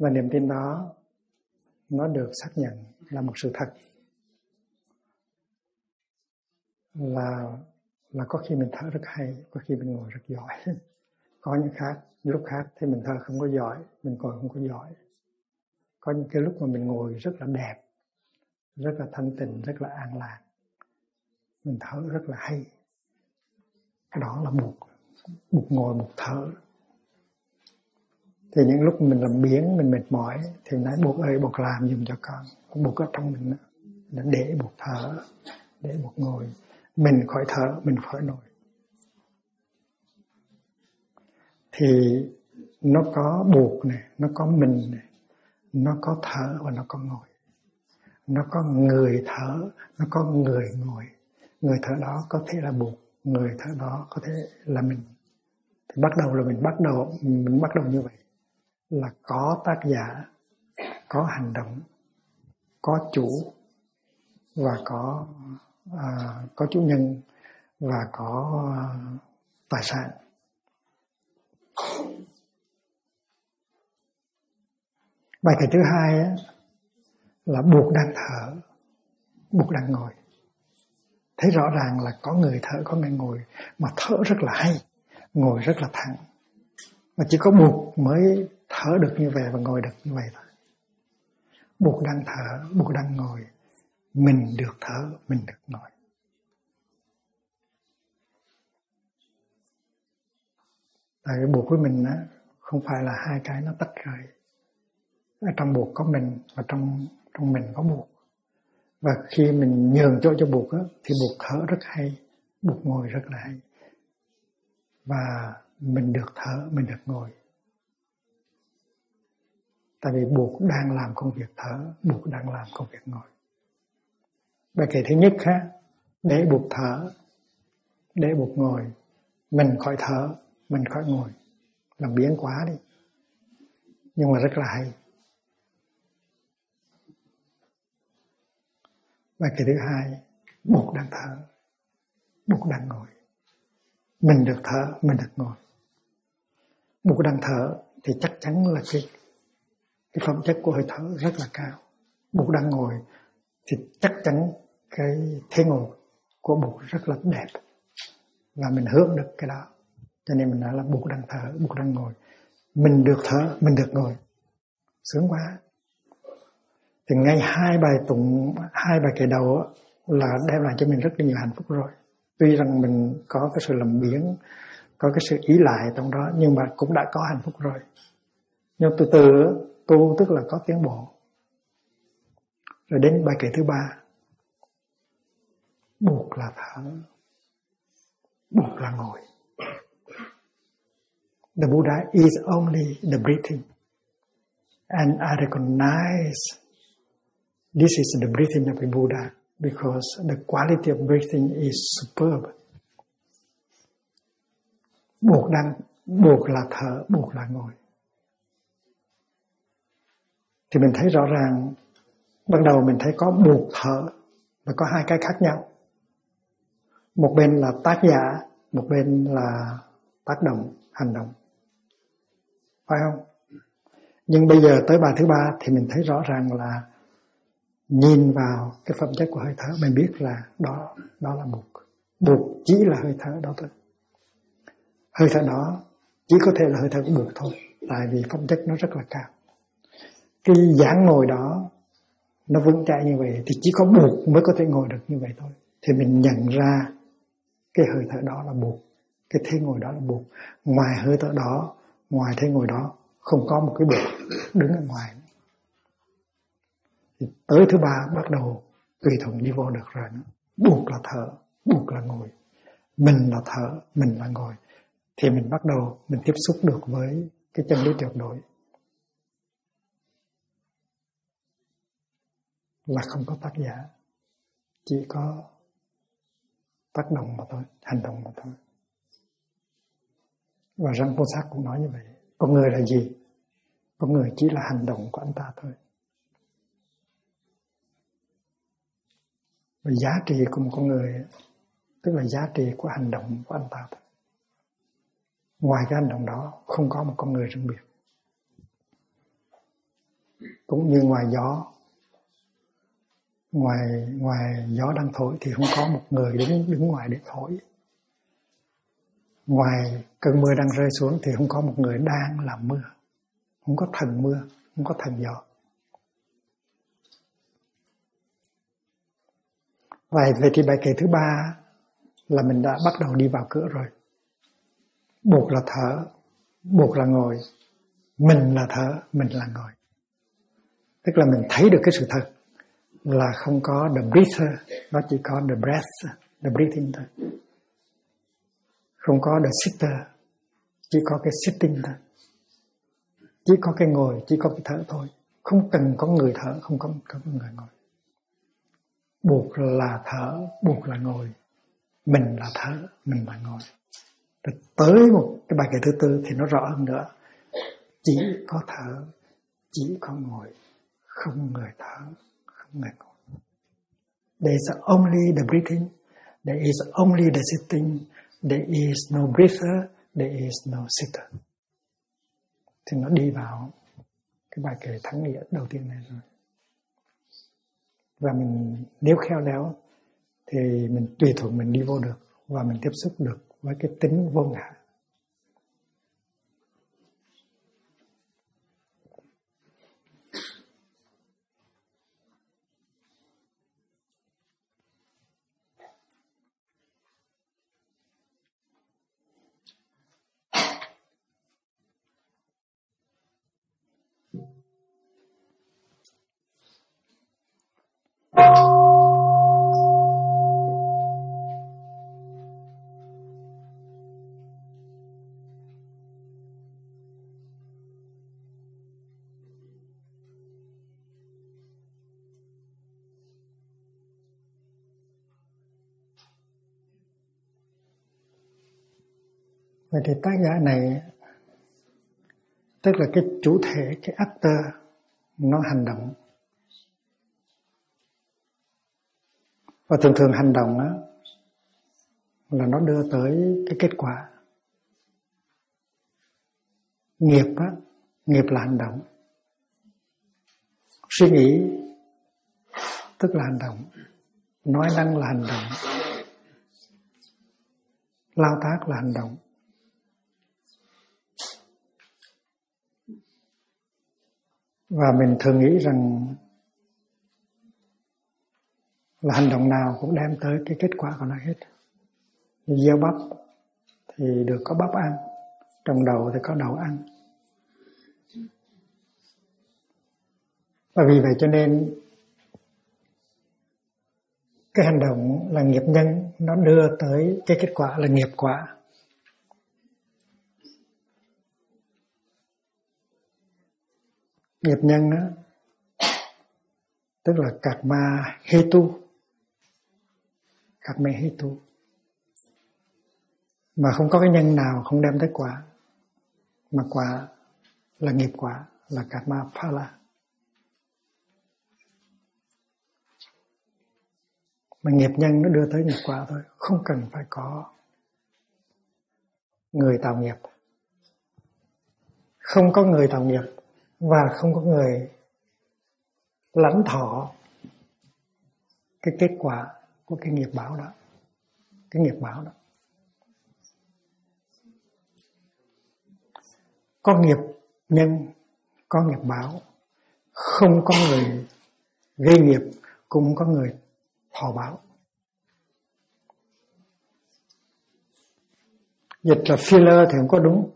Và niềm tin đó nó được xác nhận là một sự thật, là có khi mình thở rất hay, có khi mình ngồi rất giỏi. Có những lúc khác thì mình thở không có giỏi, mình ngồi không có giỏi. Có những cái lúc mà mình ngồi rất là đẹp, rất là thanh tịnh, rất là an lạc, mình thở rất là hay. Cái đó là buộc ngồi, buộc thở. Thì những lúc mình làm biếng, mình mệt mỏi thì nói buộc ơi, buộc làm giùm cho con. Buộc ở trong mình đó, để buộc thở, để buộc ngồi. Mình khỏi thở, mình khỏi nổi. Thì nó có buộc này, nó có mình này, nó có thở và nó có ngồi. Nó có người thở, nó có người ngồi. Người thở đó có thể là buộc, người thở đó có thể là mình. Thì bắt đầu là mình bắt đầu như vậy, là có tác giả, có hành động, có chủ và có chủ nhân và có tài sản. Bài kệ thứ hai á, là buộc đang thở, buộc đang ngồi. Thấy rõ ràng là có người thở, có người ngồi, mà thở rất là hay, ngồi rất là thẳng. Mà chỉ có buộc mới thở được như vậy và ngồi được như vậy thôi. Buộc đang thở, buộc đang ngồi, mình được thở, mình được ngồi. Tại vì buộc với mình á, không phải là hai cái nó tách rời. Ở trong buộc có mình, và trong mình có buộc. Và khi mình nhường chỗ cho buộc á, thì buộc thở rất hay, buộc ngồi rất là hay. Và mình được thở, mình được ngồi. Tại vì buộc đang làm công việc thở, buộc đang làm công việc ngồi. Bài kệ thứ nhất ha, để buộc thở, để buộc ngồi, mình khỏi thở, mình khỏi ngồi. Làm biếng quá đi, nhưng mà rất là hay. Bài kệ thứ hai, buộc đang thở, buộc đang ngồi, mình được thở, mình được ngồi. Buộc đang thở thì chắc chắn là cái phẩm chất của hơi thở rất là cao. Buộc đang ngồi thì chắc chắn cái thế ngồi của buộc rất là đẹp, và mình hướng được cái đó. Cho nên mình nói là buộc đang thở, buộc đang ngồi, mình được thở, mình được ngồi. Sướng quá. Thì ngay hai bài kệ đầu là đem lại cho mình rất là nhiều hạnh phúc rồi. Tuy rằng mình có cái sự làm biếng, có cái sự ý lại trong đó, nhưng mà cũng đã có hạnh phúc rồi. Nhưng từ từ tu tức là có tiến bộ. Rồi đến bài kệ thứ ba, buộc là thở, buộc là ngồi. The Buddha is only the breathing, and I recognize this is the breathing of the Buddha because the quality of breathing is superb. Buộc là thở, buộc là ngồi. Thì mình thấy rõ ràng, ban đầu mình thấy có buộc thở và có hai cái khác nhau. Một bên là tác giả, một bên là tác động, hành động. Phải không? Nhưng bây giờ tới bài thứ ba thì mình thấy rõ ràng là nhìn vào cái phẩm chất của hơi thở, mình biết là đó là buộc. Buộc chỉ là hơi thở đó thôi. Hơi thở đó chỉ có thể là hơi thở của buộc thôi, tại vì phẩm chất nó rất là cao. Cái dáng ngồi đó nó vững chãi như vậy thì chỉ có buộc mới có thể ngồi được như vậy thôi. Thì mình nhận ra cái hơi thở đó là buộc, cái thế ngồi đó là buộc. Ngoài hơi thở đó, ngoài thế ngồi đó, không có một cái buộc đứng ở ngoài. Thì tới thứ ba bắt đầu tùy thuận đi vô được rồi. Buộc là thở, buộc là ngồi, mình là thở, mình là ngồi. Thì mình bắt đầu mình tiếp xúc được với cái chân lý tuyệt đối, là không có tác giả, chỉ có tác động mà thôi, hành động mà thôi. Và Răng Vô Sát cũng nói như vậy. Con người là gì? Con người chỉ là hành động của anh ta thôi. Và giá trị của một con người tức là giá trị của hành động của anh ta thôi. Ngoài cái hành động đó không có một con người riêng biệt. Cũng như ngoài gió, ngoài gió đang thổi thì không có một người đứng ngoài để thổi. Ngoài cơn mưa đang rơi xuống thì không có một người đang làm mưa. Không có thần mưa, không có thần gió. Vậy thì bài kệ thứ 3 là mình đã bắt đầu đi vào cửa rồi. Buộc là thở, buộc là ngồi. Mình là thở, mình là ngồi. Tức là mình thấy được cái sự thật là không có the breather, nó chỉ có the breath, the breathing thôi. Không có the sitter, chỉ có cái sitting thôi. Chỉ có cái ngồi, chỉ có cái thở thôi. Không cần có người thở, không có người ngồi. Buộc là thở, buộc là ngồi. Mình là thở, mình là ngồi. Rồi tới một cái bài kệ thứ 4 thì nó rõ hơn nữa. Chỉ có thở, chỉ có ngồi, không người thở, không người ngồi. There is only the breathing, there is only the sitting, there is no breather, there is no sitter. Thì nó đi vào cái bài kệ thắng nghĩa đầu tiên này rồi. Và mình nếu khéo léo thì mình tùy thuận mình đi vô được và mình tiếp xúc được với cái tính vô ngã. Vậy thì tác giả này, tức là cái chủ thể, cái actor, nó hành động. Và thường hành động á, là nó đưa tới cái kết quả. Nghiệp á, nghiệp là hành động. Suy nghĩ tức là hành động. Nói năng là hành động. Lao tác là hành động. Và mình thường nghĩ rằng là hành động nào cũng đem tới cái kết quả của nó hết. Như gieo bắp thì được có bắp ăn, trồng đậu thì có đậu ăn. Và vì vậy cho nên cái hành động là nghiệp nhân, nó đưa tới cái kết quả là nghiệp quả. Nghiệp nhân á, tức là karma hetu. Karma hetu. Mà không có cái nhân nào không đem tới quả. Mà quả là nghiệp quả, là karma phala. Mà nghiệp nhân nó đưa tới nghiệp quả thôi, không cần phải có người tạo nghiệp. Không có người tạo nghiệp và không có người lãnh thọ cái kết quả của cái nghiệp báo đó. Cái nghiệp báo đó. Có nghiệp nhân, có nghiệp báo. Không có người gây nghiệp, cũng không có người thọ báo. Dịch là filler thì không có đúng.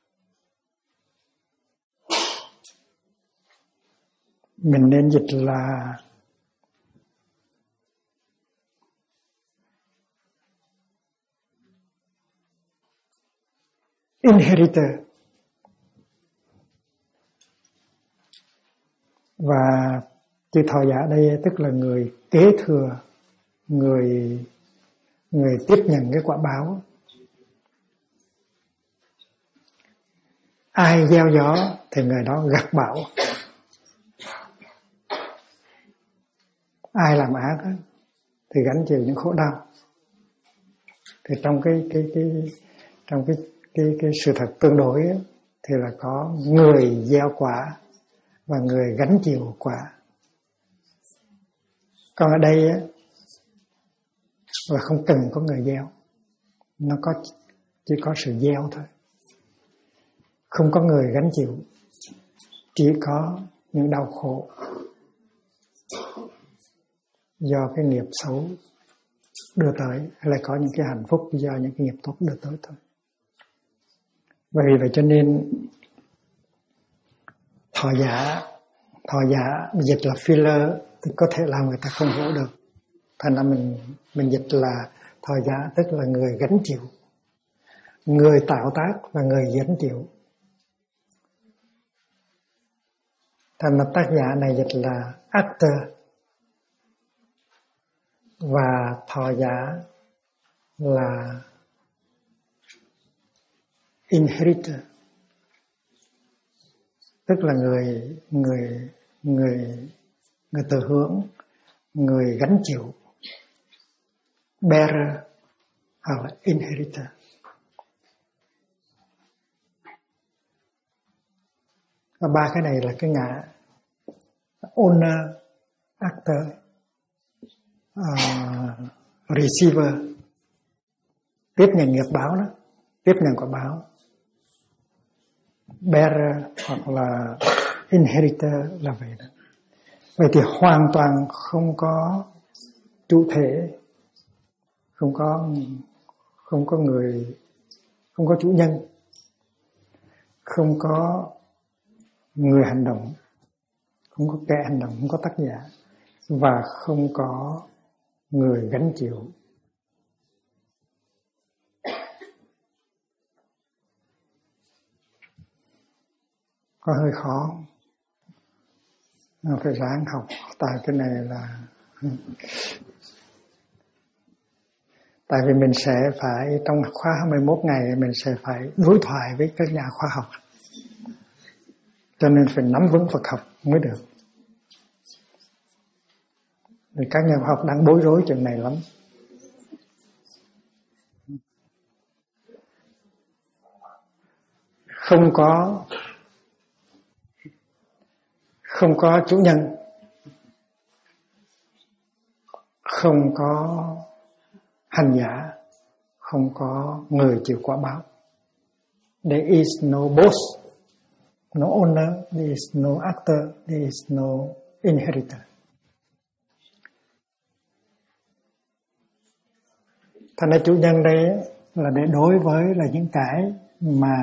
Mình nên dịch là inheritor. Và chữ thọ giả đây tức là người kế thừa, người tiếp nhận cái quả báo. Ai gieo gió thì người đó gặt bão. Ai làm ác thì gánh chịu những khổ đau. Thì trong cái sự thật tương đối thì là có người gieo quả, và người gánh chịu quả. Còn ở đây á, là không cần có người gieo, nó chỉ có sự gieo thôi, không có người gánh chịu, chỉ có những đau khổ do cái nghiệp xấu đưa tới, hay là có những cái hạnh phúc do những cái nghiệp tốt đưa tới thôi. Bởi vì vậy cho nên thọ giả dịch là filler thì có thể làm người ta không hiểu được. Thành ra mình dịch là thọ giả tức là người gánh chịu, người tạo tác và người gánh chịu. Thành ra tác giả này dịch là actor và thọ giả là inheritor, tức là người thừa hưởng, người gánh chịu, bearer hoặc là inheritor. Và ba cái này là cái ngã owner, actor, receiver, tiếp nhận nghiệp báo đó, tiếp nhận quả báo, bearer hoặc là inheritor là vậy đó. Vậy thì hoàn toàn không có chủ thể, không có người, không có chủ nhân, không có người hành động, không có kẻ hành động, không có tác giả, và không có người gánh chịu. Có hơi khó, phải ráng học. Tại cái này là tại vì mình sẽ phải trong khóa 21 ngày mình sẽ phải đối thoại với các nhà khoa học, cho nên phải nắm vững Phật học mới được. Vì các nhà khoa học đang bối rối chuyện này lắm. Không có chủ nhân, không có hành giả, không có người chịu quả báo. There is no boss, no owner, there is no actor, there is no inheritor. Thành ra chủ nhân đây là để đối với là những cái mà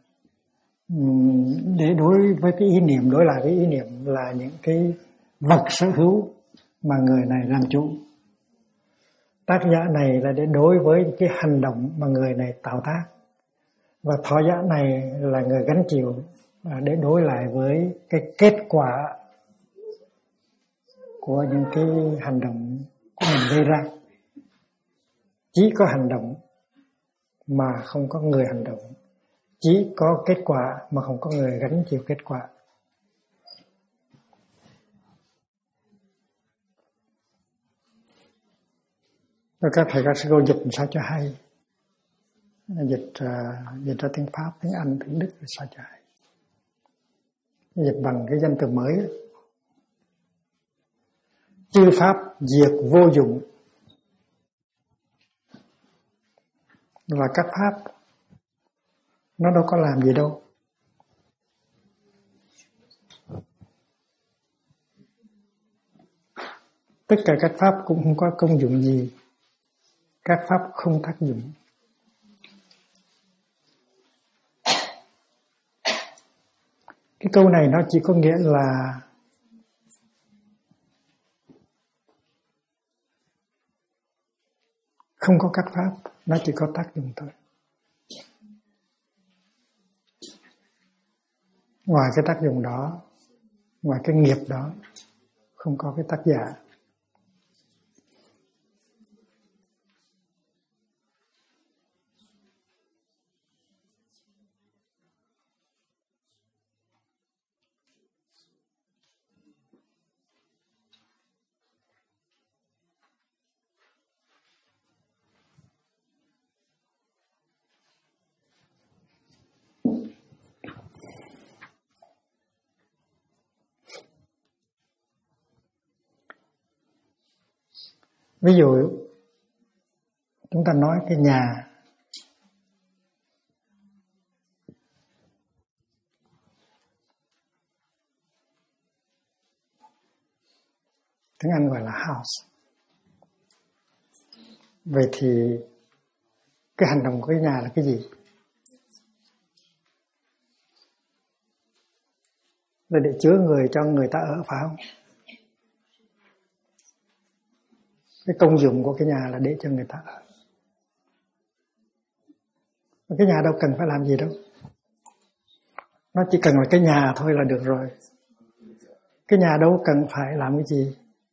để đối với cái ý niệm, đối lại với ý niệm là những cái vật sở hữu mà người này làm chủ. Tác giả này là để đối với cái hành động mà người này tạo tác, và thọ giả này là người gánh chịu để đối lại với cái kết quả của những cái hành động của mình gây ra. Chỉ có hành động mà không có người hành động, chỉ có kết quả mà không có người gánh chịu kết quả. Rồi các thầy các sư cô dịch sao cho hay, dịch ra tiếng Pháp, tiếng Anh, tiếng Đức sao cho hay. Dịch bằng cái danh từ mới, chư pháp diệt vô dụng, là các pháp nó đâu có làm gì đâu. Tất cả các pháp cũng không có công dụng gì, các pháp không tác dụng. Cái câu này nó chỉ có nghĩa là không có các pháp, nó chỉ có tác dụng thôi. Ngoài cái tác dụng đó, ngoài cái nghiệp đó, không có cái tác giả. Ví dụ chúng ta nói cái nhà, tiếng Anh gọi là house. Vậy thì cái hành động của cái nhà là cái gì? Là để chứa người cho người ta ở, phải không? Cái công dụng của cái nhà là để cho người ta ở. Cái nhà đâu cần phải làm gì đâu. Nó chỉ cần là cái nhà thôi là được rồi. Cái nhà đâu cần phải làm cái gì.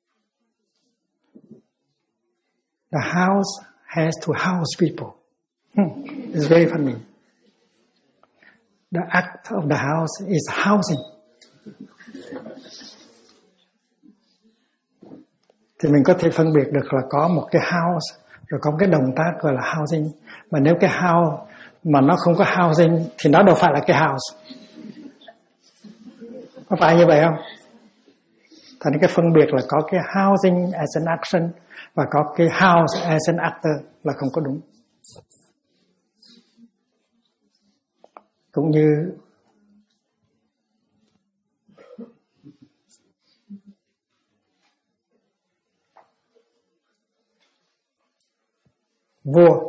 The house has to house people. It's very funny. The act of the house is housing. Thì mình có thể phân biệt được là có một cái house, rồi có một cái động tác gọi là housing. Mà nếu cái house mà nó không có housing thì nó đâu phải là cái house. Có phải như vậy không? Thành cái phân biệt là có cái housing as an action và có cái house as an actor là không có đúng. Cũng như vua.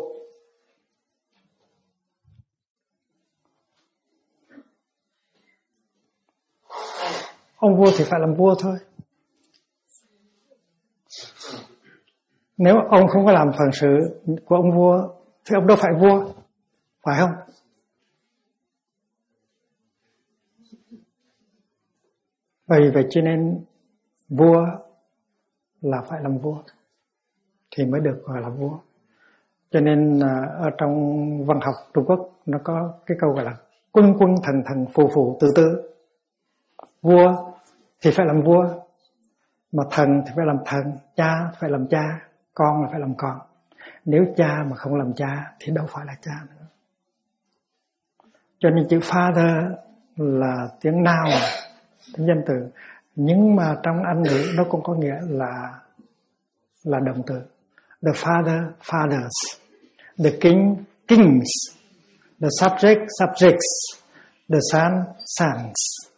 Ông vua thì phải làm vua thôi. Nếu ông không có làm phận sự của ông vua thì ông đâu phải vua, phải không? Vì vậy cho nên vua là phải làm vua thì mới được gọi là vua. Cho nên ở trong văn học Trung Quốc nó có cái câu gọi là quân quân thần thần phù phù tử tử. Vua thì phải làm vua, mà thần thì phải làm thần, cha phải làm cha, con là phải làm con. Nếu cha mà không làm cha thì đâu phải là cha nữa. Cho nên chữ father là tiếng noun, tiếng danh từ, nhưng mà trong Anh ngữ nó cũng có nghĩa là động từ. The father, fathers. The king, kings. The subject, subjects. The son, sons.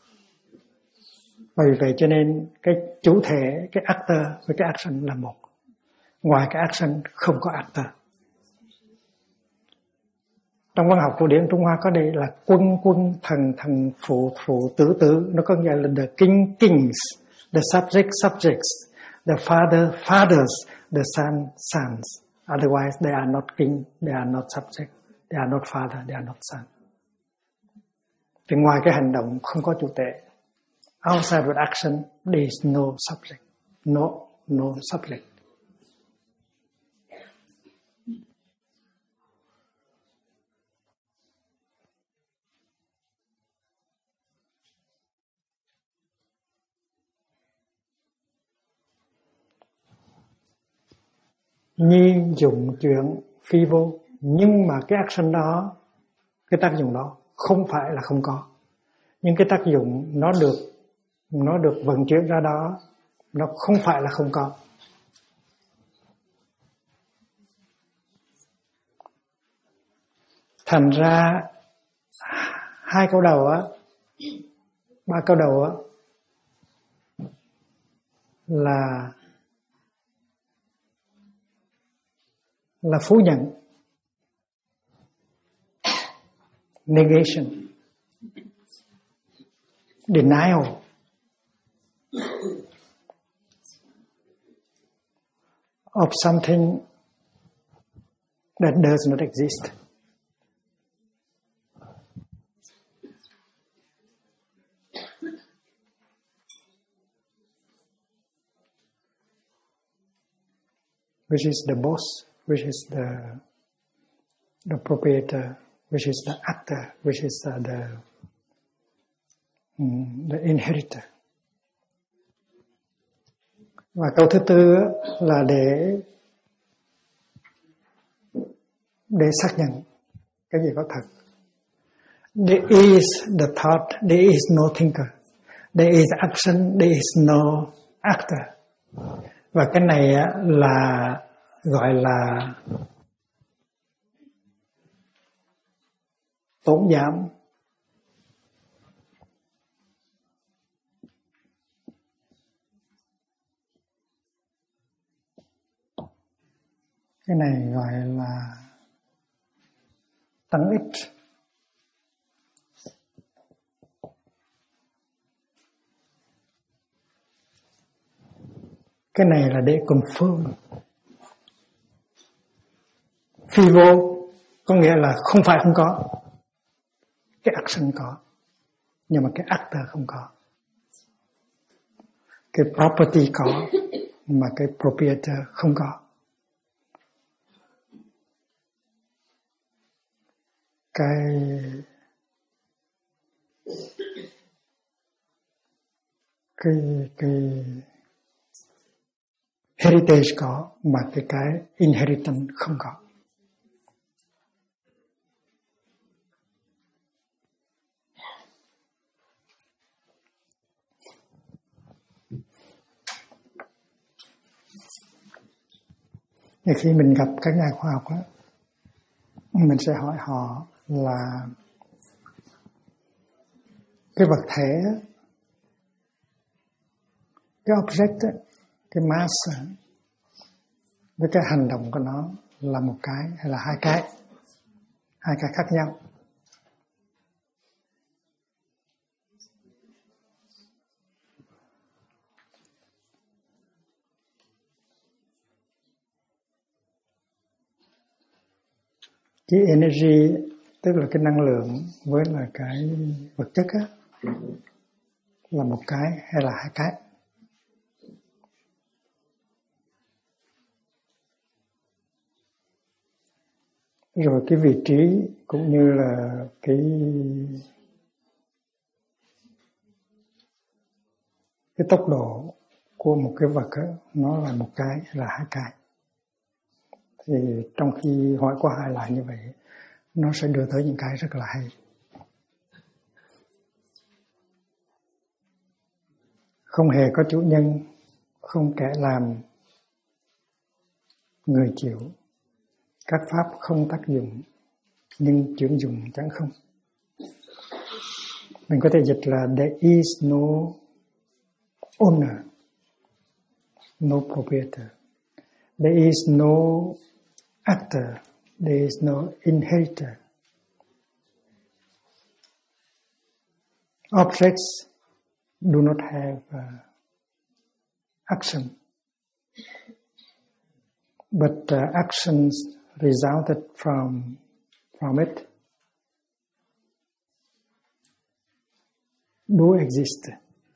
Vì vậy cho nên cái chủ thể, cái actor với cái action là một. Ngoài cái action không có actor. Trong văn học cổ điển Trung Hoa có đây là quân quân thần thần phụ phụ tử tử. Nó có nghĩa là the king, kings. The subject, subjects. The father, fathers. The son, sons. Otherwise they are not king, they are not subject, they are not father, they are not son. Thì ngoài cái hành động không có chủ thể, outside of action there is no subject, no subject. Nhi dụng chuyện phi vô, nhưng mà cái action đó, cái tác dụng đó không phải là không có, nhưng cái tác dụng nó được vận chuyển ra đó, nó không phải là không có. Thành ra hai câu đầu á, ba câu đầu á là phủ nhận, negation, denial, of something that does not exist. Which is the boss, which is the proprietor, which is the actor, which is the inheritor. Và câu thứ tư là để xác nhận cái gì có thật. There is the thought, there is no thinker. There is action, there is no actor. Và cái này là gọi là tổn giảm. Cái này gọi là tăng ít. Cái này là để confirm. Phi vô có nghĩa là không phải không có. Cái action có, nhưng mà cái actor không có. Cái property có, mà cái proprietor không có. Cái heritage có, mà cái inheritance không có. Thì khi mình gặp các nhà khoa học á, mình sẽ hỏi họ là cái vật thể, cái object, cái mass với cái hành động của nó là một cái hay là hai cái khác nhau. Cái energy tức là cái năng lượng với là cái vật chất á, là một cái hay là hai cái. Rồi cái vị trí cũng như là cái tốc độ của một cái vật á, nó là một cái hay là hai cái. Thì trong khi hỏi qua hai lại như vậy, nó sẽ đưa tới những cái rất là hay. Không hề có chủ nhân, không kẻ làm, người chịu. Các pháp không tác dụng, nhưng chuyển dụng chẳng không. Mình có thể dịch là there is no owner, no proprietor. There is no actor, there is no inheritor. Objects do not have action, but actions resulted from it do exist.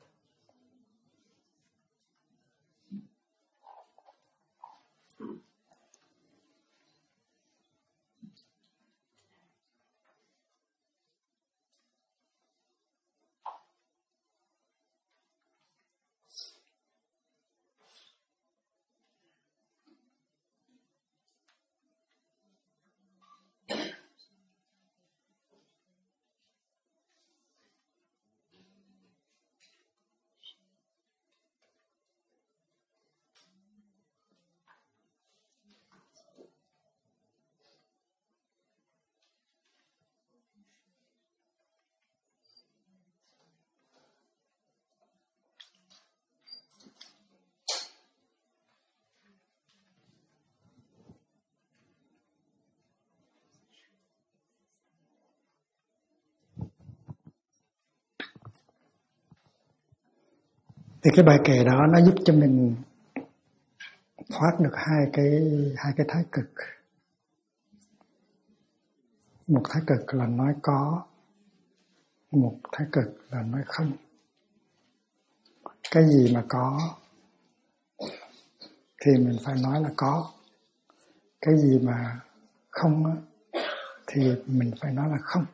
Thì cái bài kệ đó nó giúp cho mình thoát được hai cái thái cực. Một thái cực là nói có, một thái cực là nói không. Cái gì mà có thì mình phải nói là có. Cái gì mà không thì mình phải nói là không.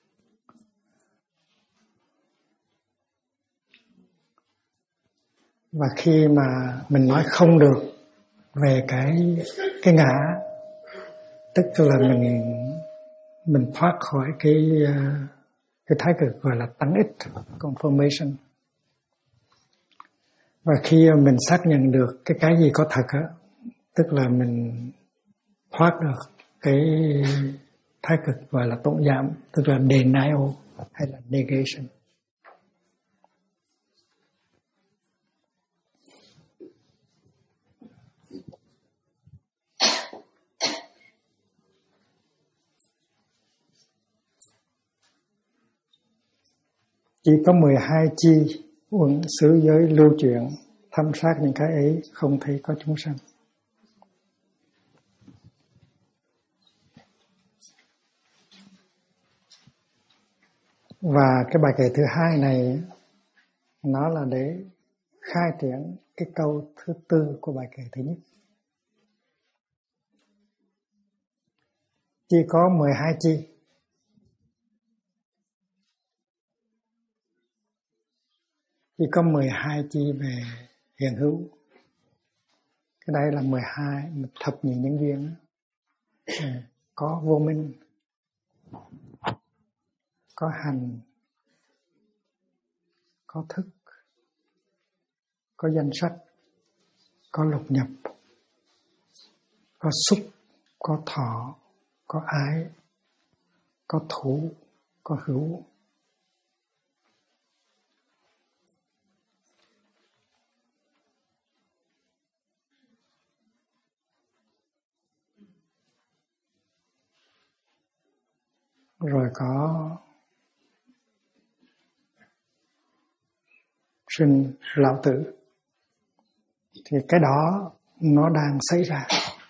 Và khi mà mình nói không được về cái ngã, tức là mình thoát khỏi cái thái cực gọi là tánh ít, confirmation. Và khi mình xác nhận được cái gì có thật á, tức là mình thoát được cái thái cực gọi là tổn giảm, tức là denial hay là negation. Chỉ có 12 chi uẩn xứ giới lưu chuyển, thăm sát những cái ấy, không thấy có chúng sanh. Và cái bài kệ thứ hai này nó là để khai triển cái câu thứ tư của bài kệ thứ nhất. Chỉ có 12 chi. Chỉ có 12 chi về hiện hữu. Cái đây là 12 thập nhị nhân duyên. Có vô minh, có hành, có thức, có danh sách, có lục nhập, có xúc, có thọ, có ái, có thủ, có hữu. Rồi có sinh lão tử. Thì cái đó nó đang xảy ra.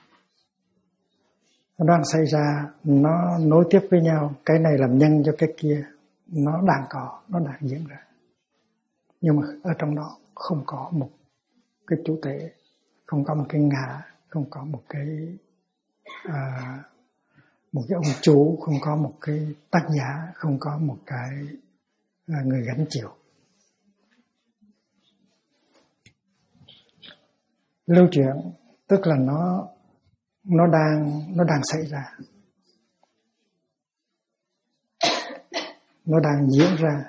Nó đang xảy ra, nó nối tiếp với nhau. Cái này làm nhân cho cái kia. Nó đang có, nó đang diễn ra. Nhưng mà ở trong đó không có một cái chủ thể, không có một cái ngã, không có một cái ông chủ, không có một cái tác giả, không có một cái người gánh chịu. Lưu chuyển tức là nó đang xảy ra, nó đang diễn ra,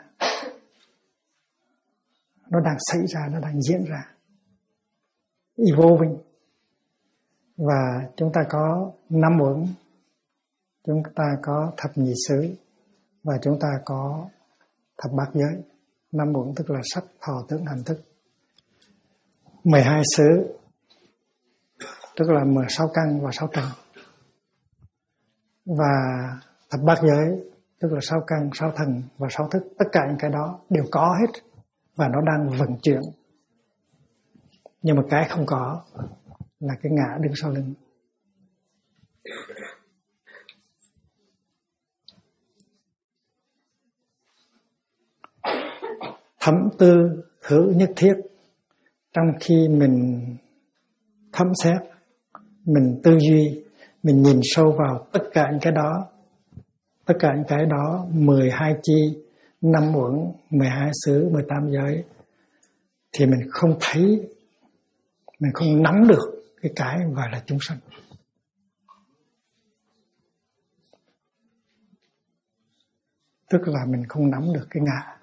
nó đang xảy ra, nó đang diễn ra, evolving. Và chúng ta có 5 uẩn, chúng ta có thập nhị xứ, và chúng ta có thập bát giới. 5 uẩn tức là sắc, thọ, tưởng, hành, thức. 12 xứ tức là 16 căn và 6 trần. Và thập bát giới tức là 6 căn, 6 thần và 6 thức. Tất cả những cái đó đều có hết và nó đang vận chuyển. Nhưng mà cái không có là cái ngã đứng sau lưng. Thấm tư hữu nhất thiết. Trong khi mình thấm xét, mình tư duy, mình nhìn sâu vào tất cả những cái đó, tất cả những cái đó, 12 chi, 5 uẩn, 12 xứ, 18 giới, thì mình không thấy, mình không nắm được cái gọi là chúng sanh. Tức là mình không nắm được cái ngã.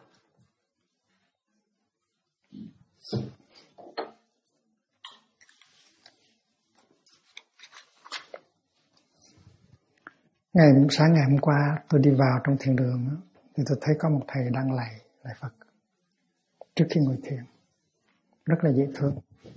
Sáng ngày hôm qua tôi đi vào trong thiền đường thì tôi thấy có một thầy đang lạy Phật trước khi ngồi thiền, rất là dễ thương.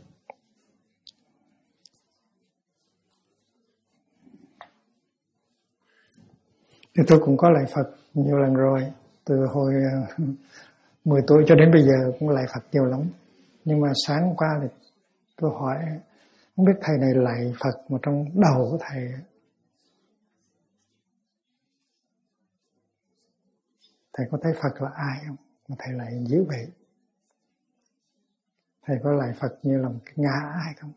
Thì tôi cũng có lạy Phật nhiều lần rồi, từ hồi 10 tuổi cho đến bây giờ cũng lạy Phật nhiều lắm. Nhưng mà sáng hôm qua thì tôi hỏi, không biết thầy này lạy Phật mà trong đầu của thầy có thấy Phật là ai không? Mà thầy lại dữ vậy. Thầy có lạy Phật như là một cái ngã ai không?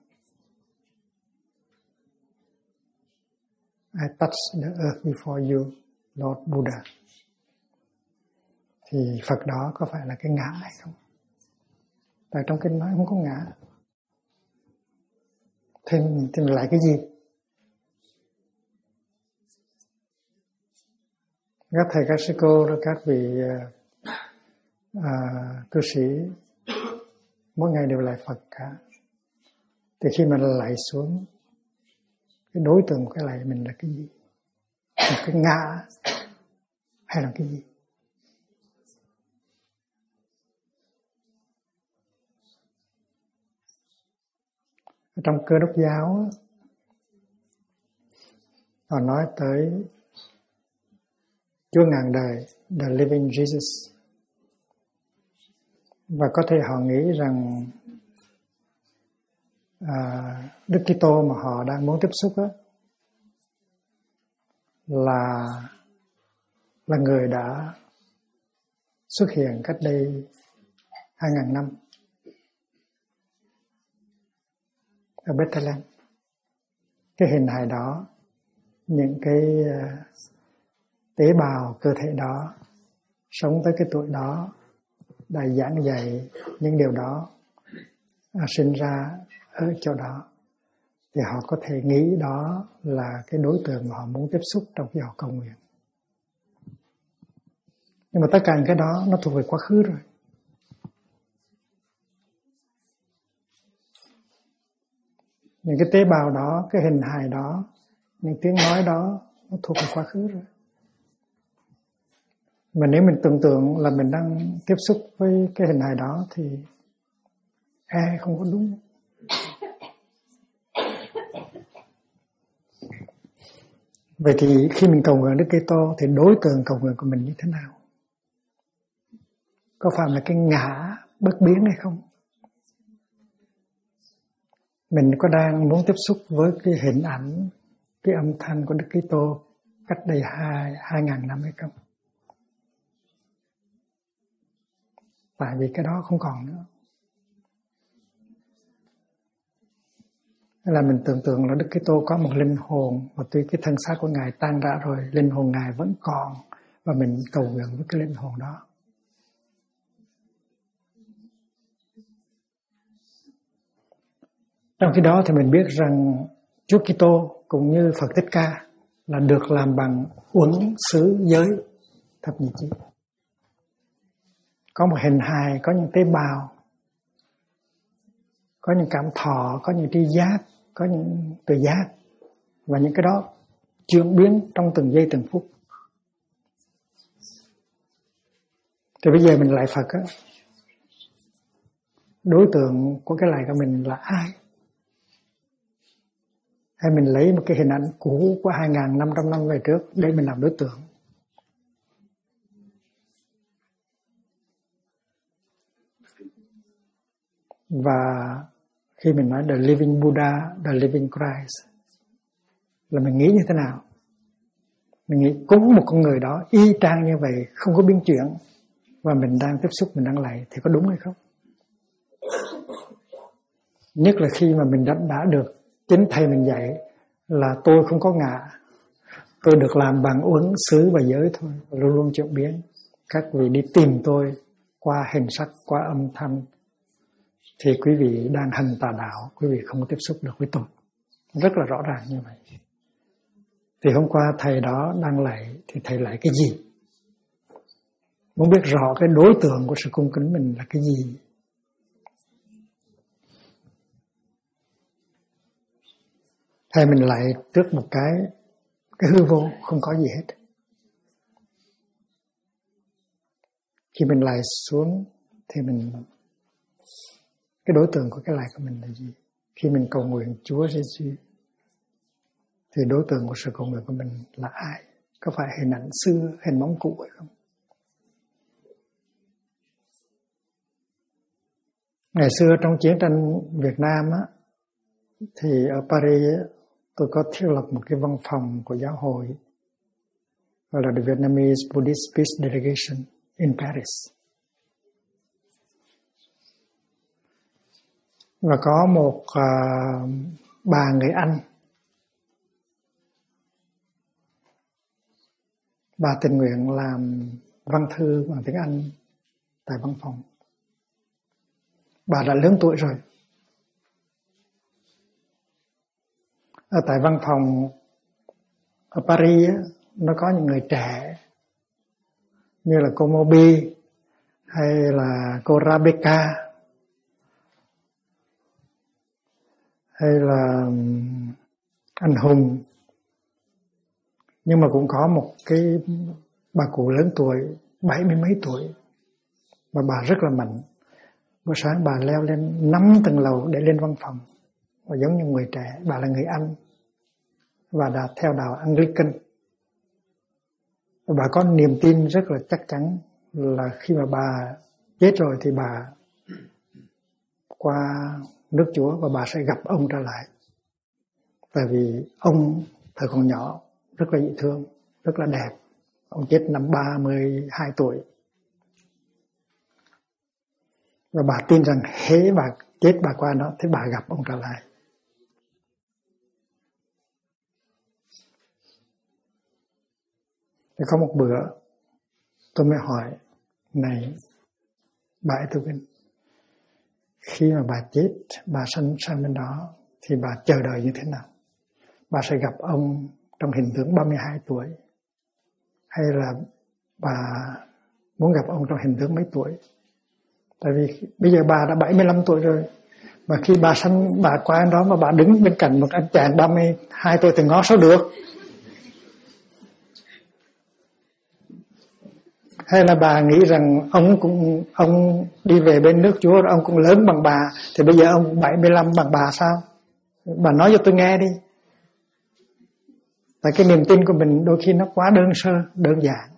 I touch the earth before you, Lord Buddha. Thì Phật đó có phải là cái ngã hay không? Tại trong kinh nói không có ngã. Thì lại cái gì? Các thầy, các sư cô, các vị cư sĩ mỗi ngày đều lạy Phật cả. Thì khi mình lạy xuống, cái đối tượng của cái lạy mình là cái gì? Một cái ngã hay là cái gì? Ở trong Cơ Đốc giáo họ nói tới Chúa ngàn đời, the living Jesus. Và có thể họ nghĩ rằng Đức Kitô mà họ đang muốn tiếp xúc đó là người đã xuất hiện cách đây 2000 năm ở Bethlehem. Cái hình hài đó, những cái tế bào cơ thể đó sống tới cái tuổi đó đã giảng dạy những điều đó, sinh ra ở chỗ đó, thì họ có thể nghĩ đó là cái đối tượng mà họ muốn tiếp xúc trong khi họ cầu nguyện. Nhưng mà tất cả những cái đó nó thuộc về quá khứ rồi. Những cái tế bào đó, cái hình hài đó, những tiếng nói đó nó thuộc về quá khứ rồi. Mà nếu mình tưởng tượng là mình đang tiếp xúc với cái hình hài đó thì không có đúng. Vậy thì khi mình cầu nguyện Đức Kitô thì đối tượng cầu nguyện của mình như thế nào? Có phải là cái ngã bất biến hay không? Mình có đang muốn tiếp xúc với cái hình ảnh, cái âm thanh của Đức Kitô cách đây 2000 năm hay không? Tại vì cái đó không còn nữa. Nên là mình tưởng tượng là Đức Kitô có một linh hồn, và tuy cái thân xác của Ngài tan rã rồi, linh hồn Ngài vẫn còn, và mình cầu nguyện với cái linh hồn đó. Trong khi đó thì mình biết rằng Chúa Kitô cũng như Phật Thích Ca là được làm bằng uẩn xứ giới thập nhị chi. Có một hình hài, có những tế bào, có những cảm thọ, có những tri giác, có những tự giác, và những cái đó chuyển biến trong từng giây từng phút. Thì bây giờ mình lạy Phật á, đối tượng của cái lạy của mình là ai? Hay mình lấy một cái hình ảnh cũ của 2500 năm về trước để mình làm đối tượng? Và khi mình nói the living Buddha, the living Christ, là mình nghĩ như thế nào? Mình nghĩ cúng một con người đó y chang như vậy, không có biến chuyển, và mình đang tiếp xúc, mình đang lạy, thì có đúng hay không? Nhất là khi mà mình đã được chính thầy mình dạy là tôi không có ngã, tôi được làm bằng uẩn xứ và giới thôi, luôn luôn chuyển biến. Các vị đi tìm tôi qua hình sắc, qua âm thanh, thì quý vị đang hành tà đạo, quý vị không có tiếp xúc được với tôi. Rất là rõ ràng như vậy. Thì hôm qua thầy đó đang lạy, thì thầy lạy cái gì? Muốn biết rõ cái đối tượng của sự cung kính mình là cái gì? Thầy mình lạy trước một cái hư vô, không có gì hết. Khi mình lạy xuống thì cái đối tượng của cái lạy của mình là gì? Khi mình cầu nguyện Chúa Giêsu thì đối tượng của sự cầu nguyện của mình là ai? Có phải hình ảnh xưa, hình bóng cũ hay không? Ngày xưa trong chiến tranh Việt Nam á, thì ở Paris á, tôi có thiết lập một cái văn phòng của giáo hội gọi là The Vietnamese Buddhist Peace Delegation in Paris. Và có một bà người Anh, bà tình nguyện làm văn thư bằng tiếng Anh tại văn phòng. Bà đã lớn tuổi rồi. Ở tại văn phòng ở Paris á, nó có những người trẻ như là cô Moby hay là cô Rebecca hay là anh hùng. Nhưng mà cũng có một cái bà cụ lớn tuổi, 70 mấy tuổi, mà bà rất là mạnh. Buổi sáng bà leo lên 5 tầng lầu để lên văn phòng, và giống như người trẻ. Bà là người Anh và đã theo đạo Anglican. Và bà có niềm tin rất là chắc chắn là khi mà bà chết rồi thì bà qua nước Chúa và bà sẽ gặp ông trở lại. Tại vì ông thời còn nhỏ rất là dễ thương, rất là đẹp. Ông chết năm 32 tuổi. Và bà tin rằng hễ bà chết bà qua đó thì bà gặp ông trở lại. Thì có một bữa tôi mới hỏi, này bà Tu Kinh, khi mà bà chết, bà sanh sang bên đó thì bà chờ đợi như thế nào? Bà sẽ gặp ông trong hình tướng 32 tuổi, hay là bà muốn gặp ông trong hình tướng mấy tuổi? Tại vì bây giờ bà đã 75 tuổi rồi, mà khi bà sanh, bà qua đó mà bà đứng bên cạnh một anh chàng 32 tuổi thì ngó sao được? Hay là bà nghĩ rằng ông đi về bên nước Chúa, ông cũng lớn bằng bà, thì bây giờ ông 75 bằng bà sao? Bà nói cho tôi nghe đi. Tại cái niềm tin của mình đôi khi nó quá đơn sơ, đơn giản.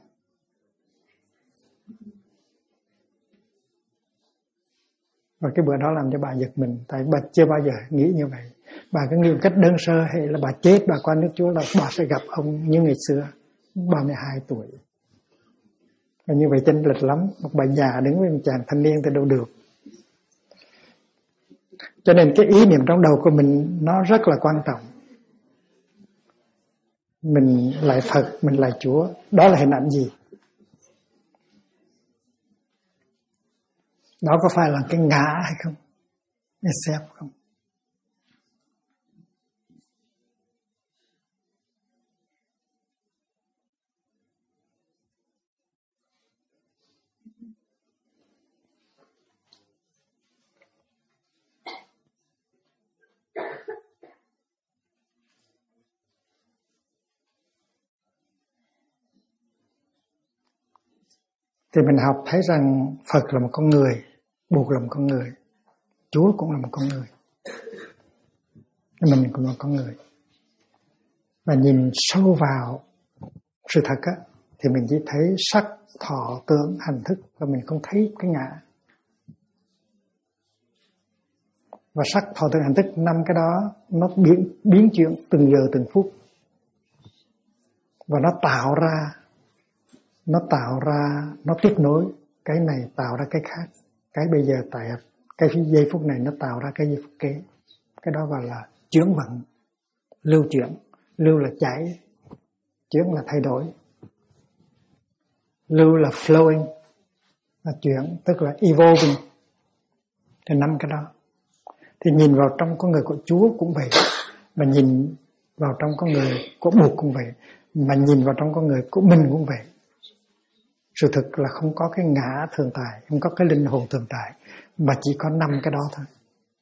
Và cái bữa đó làm cho bà giật mình. Tại bà chưa bao giờ nghĩ như vậy. Bà cứ nghĩ một cách đơn sơ, hay là bà chết, bà qua nước Chúa là bà sẽ gặp ông như ngày xưa, 32 tuổi. Và như vậy chênh lệch lắm. Một bà già đứng với một chàng thanh niên thì đâu được. Cho nên cái ý niệm trong đầu của mình nó rất là quan trọng. Mình lại Phật, mình lại Chúa, đó là hình ảnh gì? Đó có phải là cái ngã hay không? Cái xếp không? Thì mình học thấy rằng Phật là một con người, Bụt là một con người, Chúa cũng là một con người, mình cũng là một con người. Và nhìn sâu vào sự thật á, thì mình chỉ thấy sắc, thọ, tưởng, hành thức, và mình không thấy cái ngã. Và sắc, thọ, tưởng, hành thức, 5 cái đó nó biến chuyển từng giờ từng phút. Và nó tạo ra, nó tiếp nối, cái này tạo ra cái khác. Cái bây giờ tại cái giây phút này nó tạo ra cái giây phút kế. Cái đó gọi là chuyển vận, lưu chuyển. Lưu là chảy, chuyển là thay đổi. Lưu là flowing, là chuyển, tức là evolving. Thì 5 cái đó. Thì nhìn vào trong con người của Chúa cũng vậy, mà nhìn vào trong con người của Bụt cũng vậy, mà nhìn vào trong con người của mình cũng vậy. Sự thực là không có cái ngã thường tại, không có cái linh hồn thường tại, mà chỉ có 5 cái đó thôi.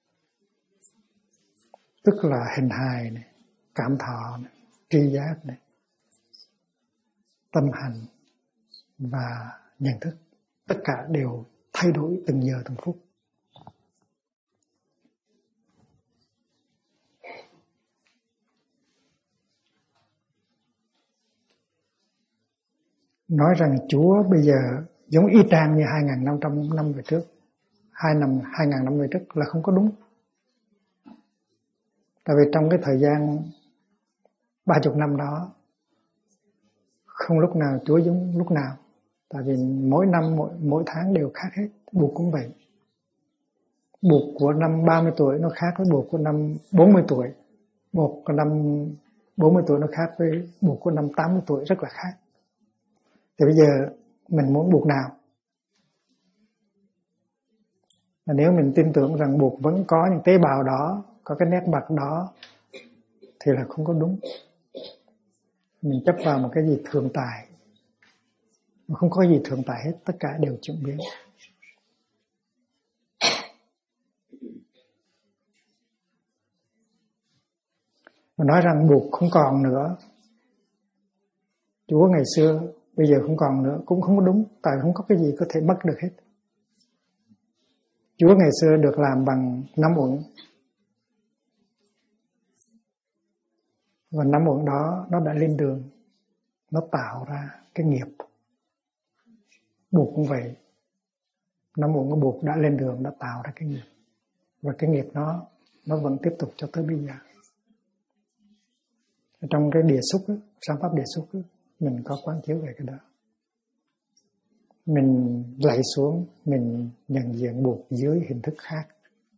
Tức là hình hài này, cảm thọ này, tri giác này, tâm hành và nhận thức. Tất cả đều thay đổi từng giờ từng phút. Nói rằng Chúa bây giờ giống y chang như 2.500 năm về trước, 2.000 năm về trước là không có đúng. Tại vì trong cái thời gian 30 năm đó, không lúc nào Chúa giống lúc nào. Tại vì mỗi năm, mỗi tháng đều khác hết. Bụt cũng vậy. Bụt của năm 30 tuổi nó khác với Bụt của năm 40 tuổi. Bụt của năm 40 tuổi nó khác với Bụt của năm 80 tuổi, rất là khác. Thì bây giờ mình muốn Bụt nào? Mà nếu mình tin tưởng rằng Bụt vẫn có những tế bào đó, có cái nét mặt đó, thì là không có đúng. Mình chấp vào một cái gì thường tại, mà không có gì thường tại hết, tất cả đều chuyển biến. Mà nói rằng buộc không còn nữa, Chúa ngày xưa bây giờ không còn nữa cũng không có đúng, tại không có cái gì có thể mất được hết. Chúa ngày xưa được làm bằng 5 uẩn, và 5 uẩn đó nó đã lên đường, nó tạo ra cái nghiệp. Buộc cũng vậy, 5 uẩn của buộc đã lên đường, đã tạo ra cái nghiệp, và cái nghiệp nó vẫn tiếp tục cho tới bây giờ. Trong cái địa xúc, sáng pháp địa xúc, mình có quán chiếu về cái đó. Mình lạy xuống, mình nhận diện buộc dưới hình thức khác.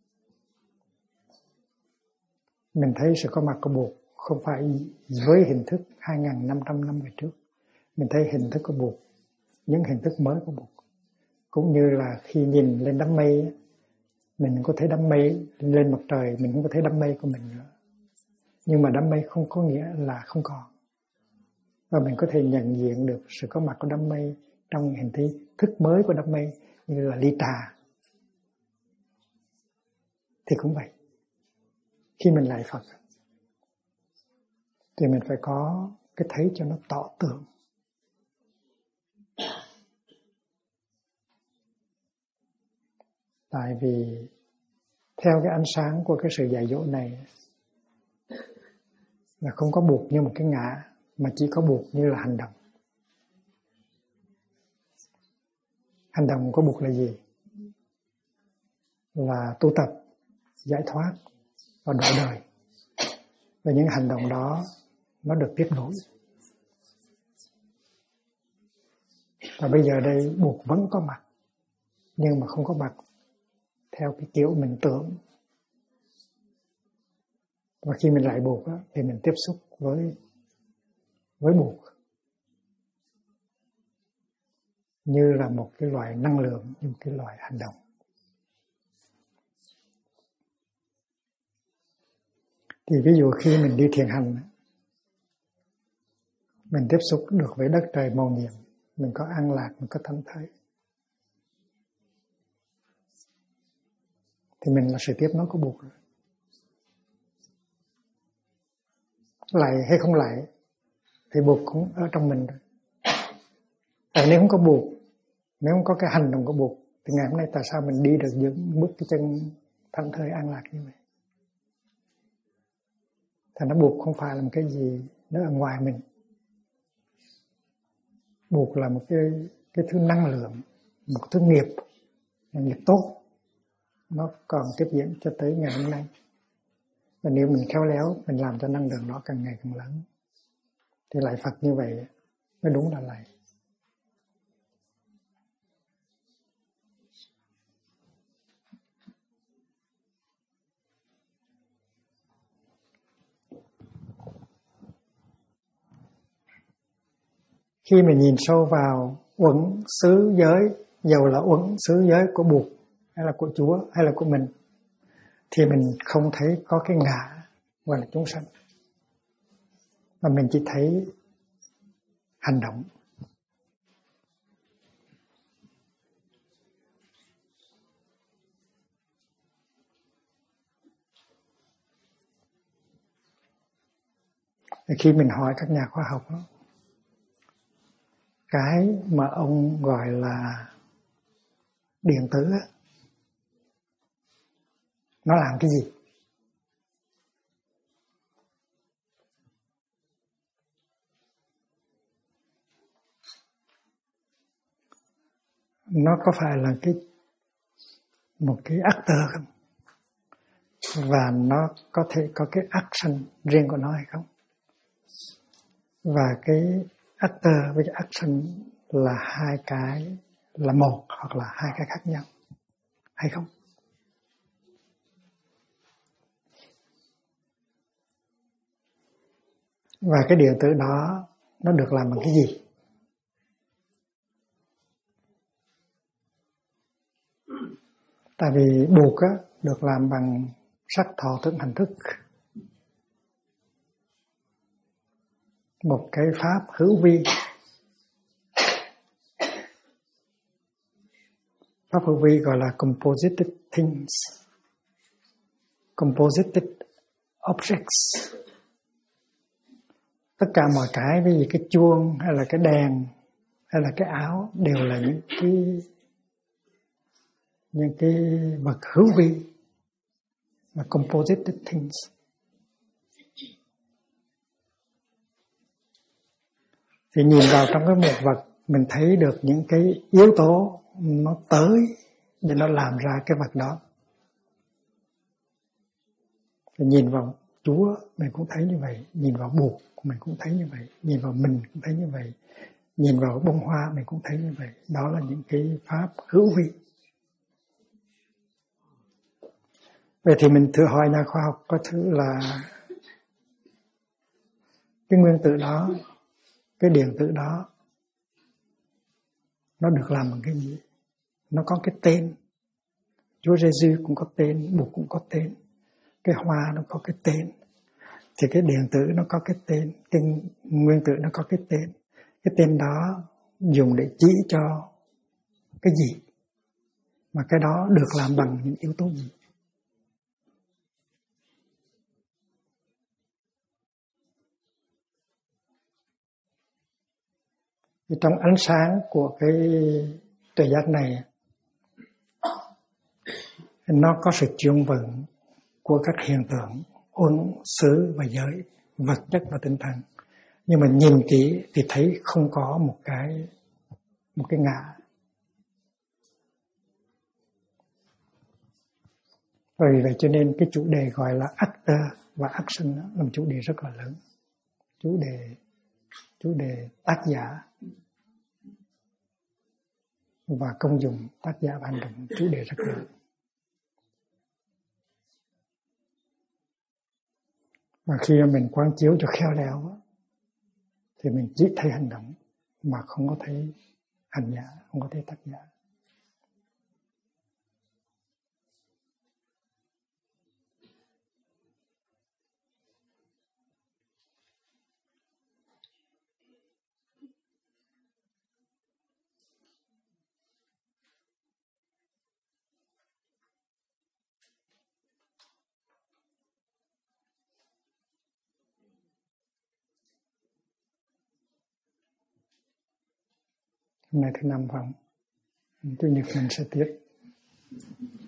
Mình thấy sự có mặt của buộc không phải với hình thức 2.500 năm về trước. Mình thấy hình thức của buộc, những hình thức mới của buộc. Cũng như là khi nhìn lên đám mây, mình có thấy đám mây lên mặt trời, mình không có thấy đám mây của mình nữa. Nhưng mà đám mây không có nghĩa là không còn. Và mình có thể nhận diện được sự có mặt của đám mây trong hình thức mới của đám mây, như là ly trà. Thì cũng vậy. Khi mình lạy Phật thì mình phải có cái thấy cho nó tỏ tượng. Tại vì theo cái ánh sáng của cái sự dạy dỗ này là không có buộc như một cái ngã, mà chỉ có buộc như là hành động. Hành động có buộc là gì? Là tu tập, giải thoát và đổi đời. Và những hành động đó nó được tiếp nối. Và bây giờ đây buộc vẫn có mặt, nhưng mà không có mặt theo cái kiểu mình tưởng. Và khi mình lại buộc thì mình tiếp xúc với buộc như là một cái loại năng lượng, như một cái loại hành động. Thì ví dụ khi mình đi thiền hành, mình tiếp xúc được với đất trời màu nhiệm, mình có an lạc, mình có thanh thơi, thì mình là sự tiếp nối của buộc. Lạy hay không lạy thì buộc cũng ở trong mình rồi. Nếu không có buộc, nếu không có cái hành động của buộc, thì ngày hôm nay tại sao mình đi được những bước cái chân thanh thơi an lạc như vậy? Thì nó buộc không phải là một cái gì nó ở ngoài mình. Buộc là một cái thứ năng lượng, một thứ nghiệp tốt, nó còn tiếp diễn cho tới ngày hôm nay. Và nếu mình khéo léo, mình làm cho năng lượng đó càng ngày càng lớn, thì lạy Phật như vậy mới đúng là lạy. Khi mình nhìn sâu vào uẩn xứ giới, dầu là uẩn xứ giới của buộc, hay là của Chúa, hay là của mình, thì mình không thấy có cái ngã gọi là chúng sanh, mà mình chỉ thấy hành động. Khi mình hỏi các nhà khoa học đó, cái mà ông gọi là điện tử á, nó làm cái gì? Nó có phải là một cái actor không? Và nó có thể có cái action riêng của nó hay không? Và cái actor với cái action là hai cái, là một hoặc là hai cái khác nhau hay không? Và cái điện tử đó nó được làm bằng cái gì? Tại vì buộc á, được làm bằng sắc thọ tưởng hành thức, một cái pháp hữu vi. Pháp hữu vi gọi là composited things, composited objects. tất cả mọi cái, ví dụ cái chuông hay là cái đèn hay là cái áo đều là những cái vật hữu vi, là composite things. Thì nhìn vào trong cái một vật, mình thấy được những cái yếu tố nó tới để nó làm ra cái vật đó. Thì nhìn vào Chúa mình cũng thấy như vậy, nhìn vào Bụt mình cũng thấy như vậy, nhìn vào mình cũng thấy như vậy, nhìn vào bông hoa mình cũng thấy như vậy. Đó là những cái pháp hữu vi. Vậy thì mình thử hỏi nhà khoa học có thứ là cái nguyên tử đó, cái điện tử đó, nó được làm bằng cái gì? Nó có cái tên. Chúa Giêsu cũng có tên, Bụt cũng có tên, cái hoa nó có cái tên. Thì cái điện tử nó có cái tên, cái nguyên tử nó có cái tên. Cái tên đó dùng để chỉ cho cái gì, mà cái đó được làm bằng những yếu tố gì. Thì trong ánh sáng của cái trời giác này, nó có sự chuyển vận của các hiện tượng uẩn xứ và giới, vật chất và tinh thần. Nhưng mà nhìn kỹ thì thấy không có một cái ngã. Vì vậy cho nên cái chủ đề gọi là actor và action là một chủ đề rất là lớn. Chủ đề tác giả và công dụng, tác giả và hành động, chủ đề rất lớn. Và khi mình quán chiếu cho khéo léo thì mình chỉ thấy hành động mà không có thấy hành giả, không có thấy tác giả. Hôm nay thứ năm phải không? Chủ nhật mình sẽ tiếp.